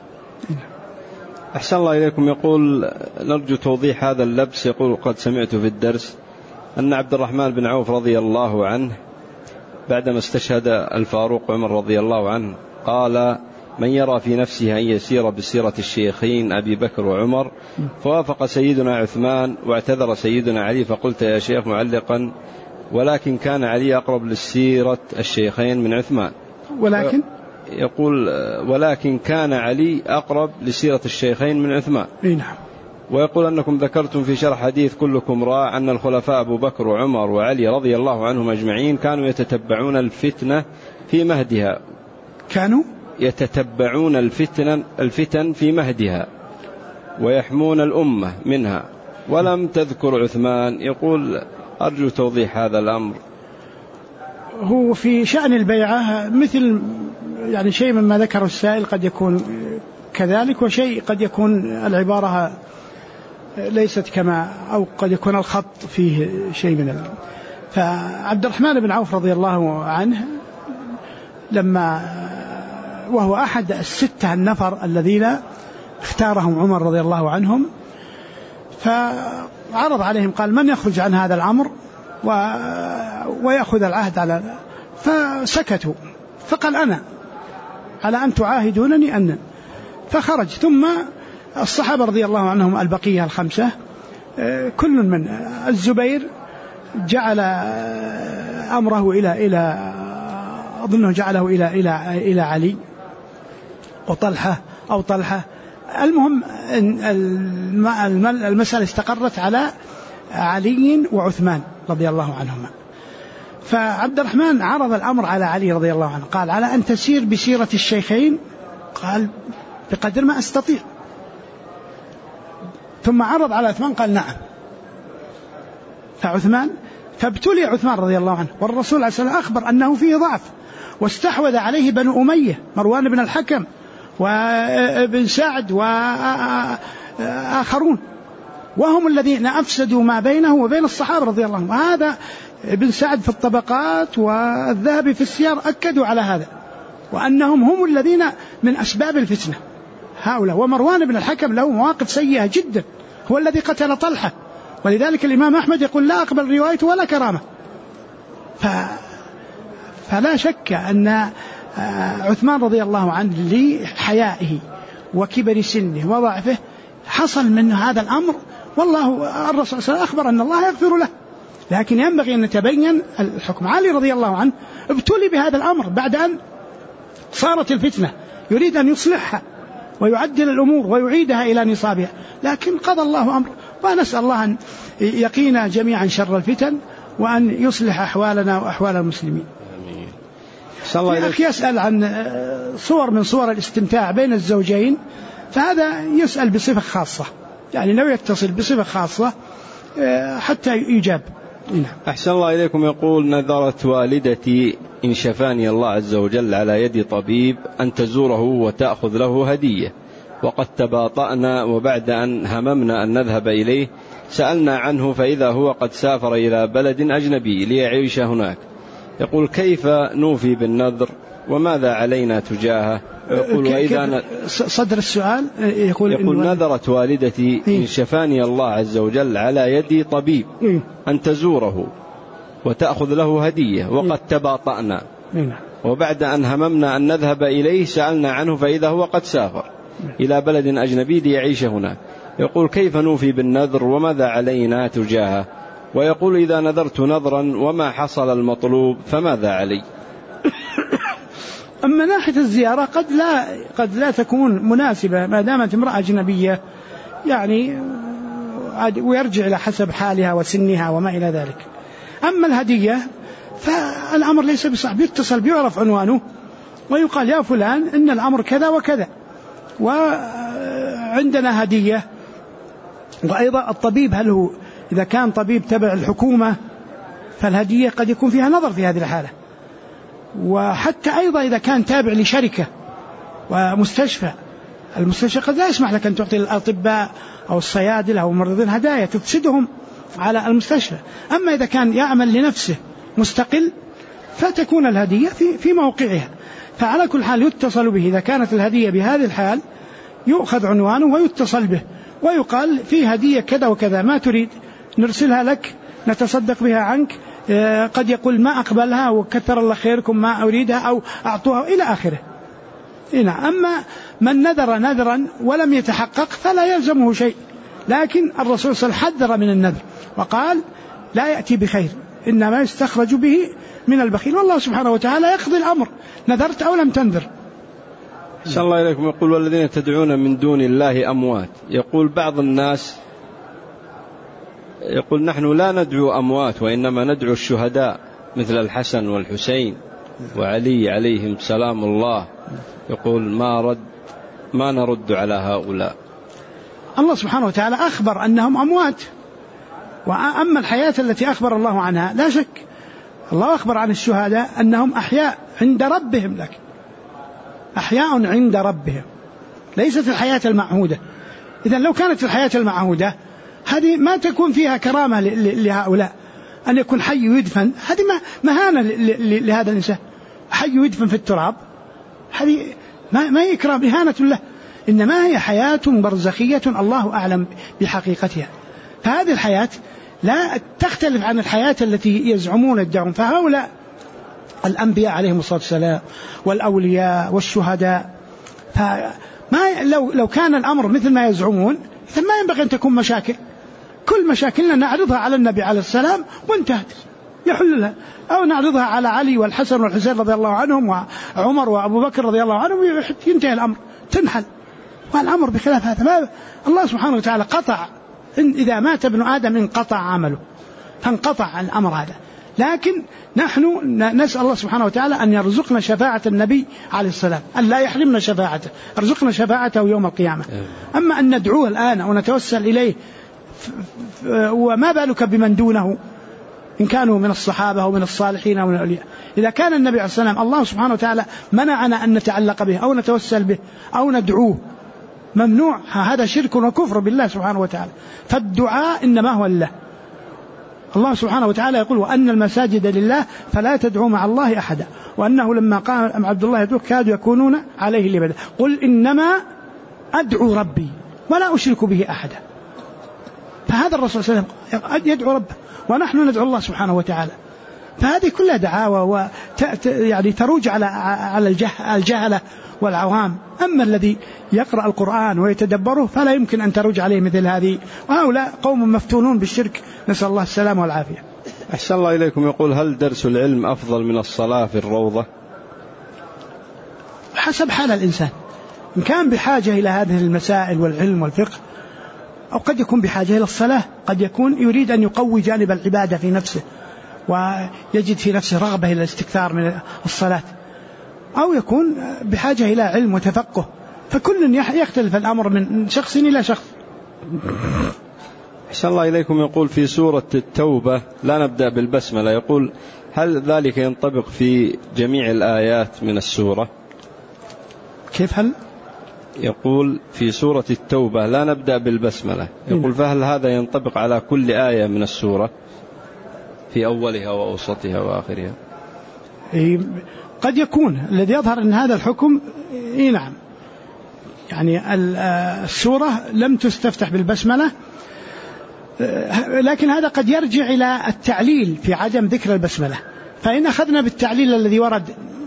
أحسن الله إليكم. يقول نرجو توضيح هذا اللبس. يقول قد سمعت في الدرس أن عبد الرحمن بن عوف رضي الله عنه بعدما استشهد الفاروق عمر رضي الله عنه قال: من يرى في نفسه أن يسير بسيرة الشيخين أبي بكر وعمر، فوافق سيدنا عثمان واعتذر سيدنا علي، فقلت يا شيخ معلقا: ولكن كان علي أقرب للسيرة الشيخين من عثمان. ولكن يقول ولكن كان علي أقرب لسيرة الشيخين من عثمان. نعم. ويقول أنكم ذكرتم في شرح حديث كلكم راع أن الخلفاء أبو بكر وعمر وعلي رضي الله عنهم أجمعين كانوا يتتبعون الفتنة في مهدها. كانوا يتتبعون الفتن في مهدها ويحمون الأمة منها، ولم تذكر عثمان. يقول أرجو توضيح هذا الأمر. هو في شأن البيعة مثل يعني شيء مما ذكره السائل قد يكون كذلك، وشيء قد يكون العبارة ليست كما، أو قد يكون الخط فيه شيء من فعبد الرحمن بن عوف رضي الله عنه لما وهو أحد الستة النفر الذين اختارهم عمر رضي الله عنهم، فعرض عليهم قال: من يخرج عن هذا الأمر ويأخذ العهد على، فسكتوا. فقال: أنا على أن تعاهدونني أن. فخرج. ثم الصحابة رضي الله عنهم البقية الخمسة كل من الزبير جعل أمره إلى أظنه جعله إلى علي، وطلحة أو طلحة. المهم المسألة استقرت على علي وعثمان رضي الله عنهما. فعبد الرحمن عرض الأمر على علي رضي الله عنه، قال: على أن تسير بسيرة الشيخين؟ قال: بقدر ما أستطيع. ثم عرض على عثمان قال: نعم. فابتلي عثمان رضي الله عنه، والرسول عليه الصلاة والسلام أخبر أنه فيه ضعف، واستحوذ عليه بنو أمية، مروان بن الحكم وابن سعد وآخرون، وهم الذين أفسدوا ما بينه وبين الصحابة رضي الله عنهم. وهذا ابن سعد في الطبقات والذهبي في السير أكدوا على هذا، وأنهم هم الذين من أسباب الفتنة هؤلاء. ومروان بن الحكم له مواقف سيئة جدا، هو الذي قتل طلحة، ولذلك الإمام أحمد يقول: لا أقبل روايته ولا كرامة. فلا شك أن عثمان رضي الله عنه لحيائه وكبر سنه وضعفه حصل منه هذا الأمر، والله الرسول صلى الله عليه وسلم أخبر أن الله يغفر له، لكن ينبغي أن نتبين الحكم. علي رضي الله عنه ابتلي بهذا الأمر بعد أن صارت الفتنة، يريد أن يصلحها ويعدل الأمور ويعيدها إلى نصابها، لكن قضى الله أمر. ونسأل الله أن يقينا جميعا شر الفتن، وأن يصلح أحوالنا وأحوال المسلمين. يسأل عن صور من صور الاستمتاع بين الزوجين، فهذا يسأل بصفة خاصة، يعني لو يتصل بصفة خاصة حتى يجاب. أحسن الله إليكم. يقول: نذرت والدتي إن شفاني الله عز وجل على يد طبيب أن تزوره وتأخذ له هدية، وقد تباطأنا، وبعد أن هممنا أن نذهب إليه سألنا عنه فإذا هو قد سافر إلى بلد أجنبي ليعيش هناك. يقول: كيف نوفي بالنذر وماذا علينا تجاهه؟ يقول: وإذا صدر السؤال يقول: نذرت والدتي إن شفاني الله عز وجل على يد طبيب أن تزوره وتأخذ له هدية، وقد تباطأنا، وبعد أن هممنا أن نذهب إليه سألنا عنه فإذا هو قد سافر إلى بلد أجنبي ليعيش هناك. يقول: كيف نوفي بالنذر وماذا علينا تجاهه؟ ويقول: إذا نذرت نذرا وما حصل المطلوب فماذا علي؟ أما ناحية الزيارة قد لا تكون مناسبة ما دامت امرأة أجنبية، يعني ويرجع إلى حسب حالها وسنها وما إلى ذلك. أما الهدية فالأمر ليس بصعب، يتصل بيعرف عنوانه ويقال يا فلان إن الأمر كذا وكذا وعندنا هدية. وأيضا الطبيب هل هو إذا كان طبيب تبع الحكومة فالهدية قد يكون فيها نظر في هذه الحالة. وحتى أيضا إذا كان تابع لشركة ومستشفى، المستشفى قد لا يسمح لك أن تعطي الأطباء أو الصيادلة أو الممرضين هدايا تفسدهم على المستشفى. أما إذا كان يعمل لنفسه مستقل فتكون الهدية في موقعها. فعلى كل حال يتصل به، إذا كانت الهدية بهذه الحال يؤخذ عنوانه ويتصل به ويقال في هدية كذا وكذا، ما تريد نرسلها لك نتصدق بها عنك. قد يقول ما أقبلها وكثر الله خيركم ما أريدها أو أعطوها إلى آخره. أما من نذر نذرا ولم يتحقق فلا يلزمه شيء، لكن الرسول صلى الله عليه وسلم حذر من النذر وقال لا يأتي بخير إنما يستخرج به من البخيل، والله سبحانه وتعالى يقضي الأمر نذرت أو لم تنذر. صلى الله عليكم. يقول والذين تدعون من دون الله أموات. يقول بعض الناس يقول نحن لا ندعو أموات وإنما ندعو الشهداء مثل الحسن والحسين وعلي عليهم سلام الله. يقول ما نرد على هؤلاء. الله سبحانه وتعالى أخبر أنهم أموات، وأما الحياة التي أخبر الله عنها لا شك الله أخبر عن الشهداء أنهم أحياء عند ربهم، لك أحياء عند ربهم، ليست الحياة المعهودة. إذن لو كانت الحياة المعهودة هذه ما تكون فيها كرامة لهؤلاء، أن يكون حي يدفن، هذه مهانة لهذا الإنسان. حي يدفن في التراب هذه ما هي إكرام، إهانة له، إنما هي حياة برزخية الله أعلم بحقيقتها. فهذه الحياة لا تختلف عن الحياة التي يزعمون الدعم. فهؤلاء الأنبياء عليهم الصلاة والسلام والأولياء والشهداء، لو كان الأمر مثل ما يزعمون ما ينبغي أن تكون مشاكل. كل مشاكلنا نعرضها على النبي عليه السلام وانتهت، يحللها، أو نعرضها على علي والحسن والحسين رضي الله عنهم وعمر وأبو بكر رضي الله عنهم ينتهي الأمر، تنحل. والأمر بخلاف هذا. الله سبحانه وتعالى قطع، إذا مات ابن آدم انقطع عمله، فانقطع الأمر هذا. لكن نحن نسأل الله سبحانه وتعالى أن يرزقنا شفاعة النبي عليه السلام، أن لا يحرمنا شفاعته، ارزقنا شفاعته يوم القيامة. أما أن ندعوه الآن ونتوسل إليه وما بالك بمن دونه إن كانوا من الصحابة أو من الصالحين أو من الأولياء. إذا كان النبي عليه السلام الله سبحانه وتعالى منعنا أن نتعلق به أو نتوسل به أو ندعوه، ممنوع، هذا شرك وكفر بالله سبحانه وتعالى. فالدعاء إنما هو لله. الله سبحانه وتعالى يقول وأن المساجد لله فلا تدعوا مع الله أحدا، وأنه لما قام عبد الله يدعو كادوا يكونون عليه لبدا، قل إنما أدعو ربي ولا أشرك به أحدا. فهذا الرسول صلى الله عليه وسلم يدعو ربه ونحن ندعو الله سبحانه وتعالى. فهذه كلها دعاوى يعني تروج على الجهلة والعوام. أما الذي يقرأ القرآن ويتدبره فلا يمكن أن تروج عليه مثل هذه، وهؤلاء قوم مفتونون بالشرك، نسأل الله السلامة والعافية. أحسن الله إليكم. يقول هل درس العلم أفضل من الصلاة في الروضة؟ حسب حال الإنسان، إن كان بحاجة إلى هذه المسائل والعلم والفقه، أو قد يكون بحاجة إلى الصلاة، قد يكون يريد أن يقوي جانب العبادة في نفسه ويجد في نفسه رغبة إلى الاستكثار من الصلاة، أو يكون بحاجة إلى علم وتفقه. فكل يختلف الأمر من شخص إلى شخص. أحسن الله إليكم. يقول في سورة التوبة لا نبدأ بالبسملة، يقول هل ذلك ينطبق في جميع الآيات من السورة؟ كيف هل؟ يقول في سورة التوبة لا نبدأ بالبسملة، يقول فهل هذا ينطبق على كل آية من السورة في أولها وأوسطها وآخرها؟ قد يكون الذي يظهر أن هذا الحكم نعم، يعني السورة لم تستفتح بالبسملة، لكن هذا قد يرجع إلى التعليل في عدم ذكر البسملة. فإن أخذنا بالتعليل الذي ورد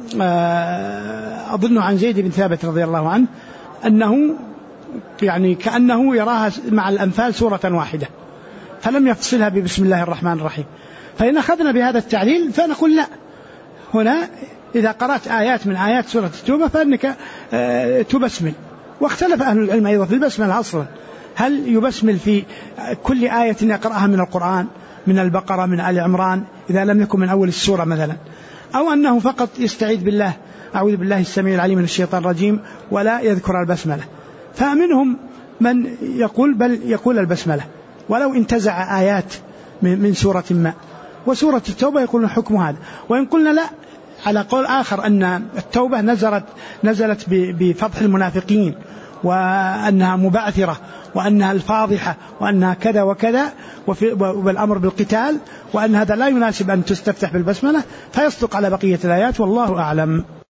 أظن عن زيد بن ثابت رضي الله عنه أنه يعني كأنه يراها مع الأنفال سورة واحدة فلم يفصلها ببسم الله الرحمن الرحيم. فإن أخذنا بهذا التعليل فنقول لا، هنا إذا قرأت آيات من آيات سورة التوبة فإنك تبسمل. واختلف أهل العلم أيضا في البسملة أصلا، هل يبسمل في كل آية يقرأها من القرآن، من البقرة، من آل عمران، إذا لم يكن من أول السورة مثلا، أو أنه فقط يستعيذ بالله، أعوذ بالله السميع العليم من الشيطان الرجيم، ولا يذكر البسملة. فمنهم من يقول بل يقول البسملة ولو انتزع آيات من سورة ما. وسورة التوبة يقولون حكم هذا. وإن قلنا لا، على قول آخر أن التوبة نزلت بفضح المنافقين، وأنها مبعثرة، وأنها الفاضحة، وأنها كذا وكذا، والأمر بالقتال، وأن هذا لا يناسب أن تستفتح بالبسملة، فيصدق على بقية الآيات، والله أعلم.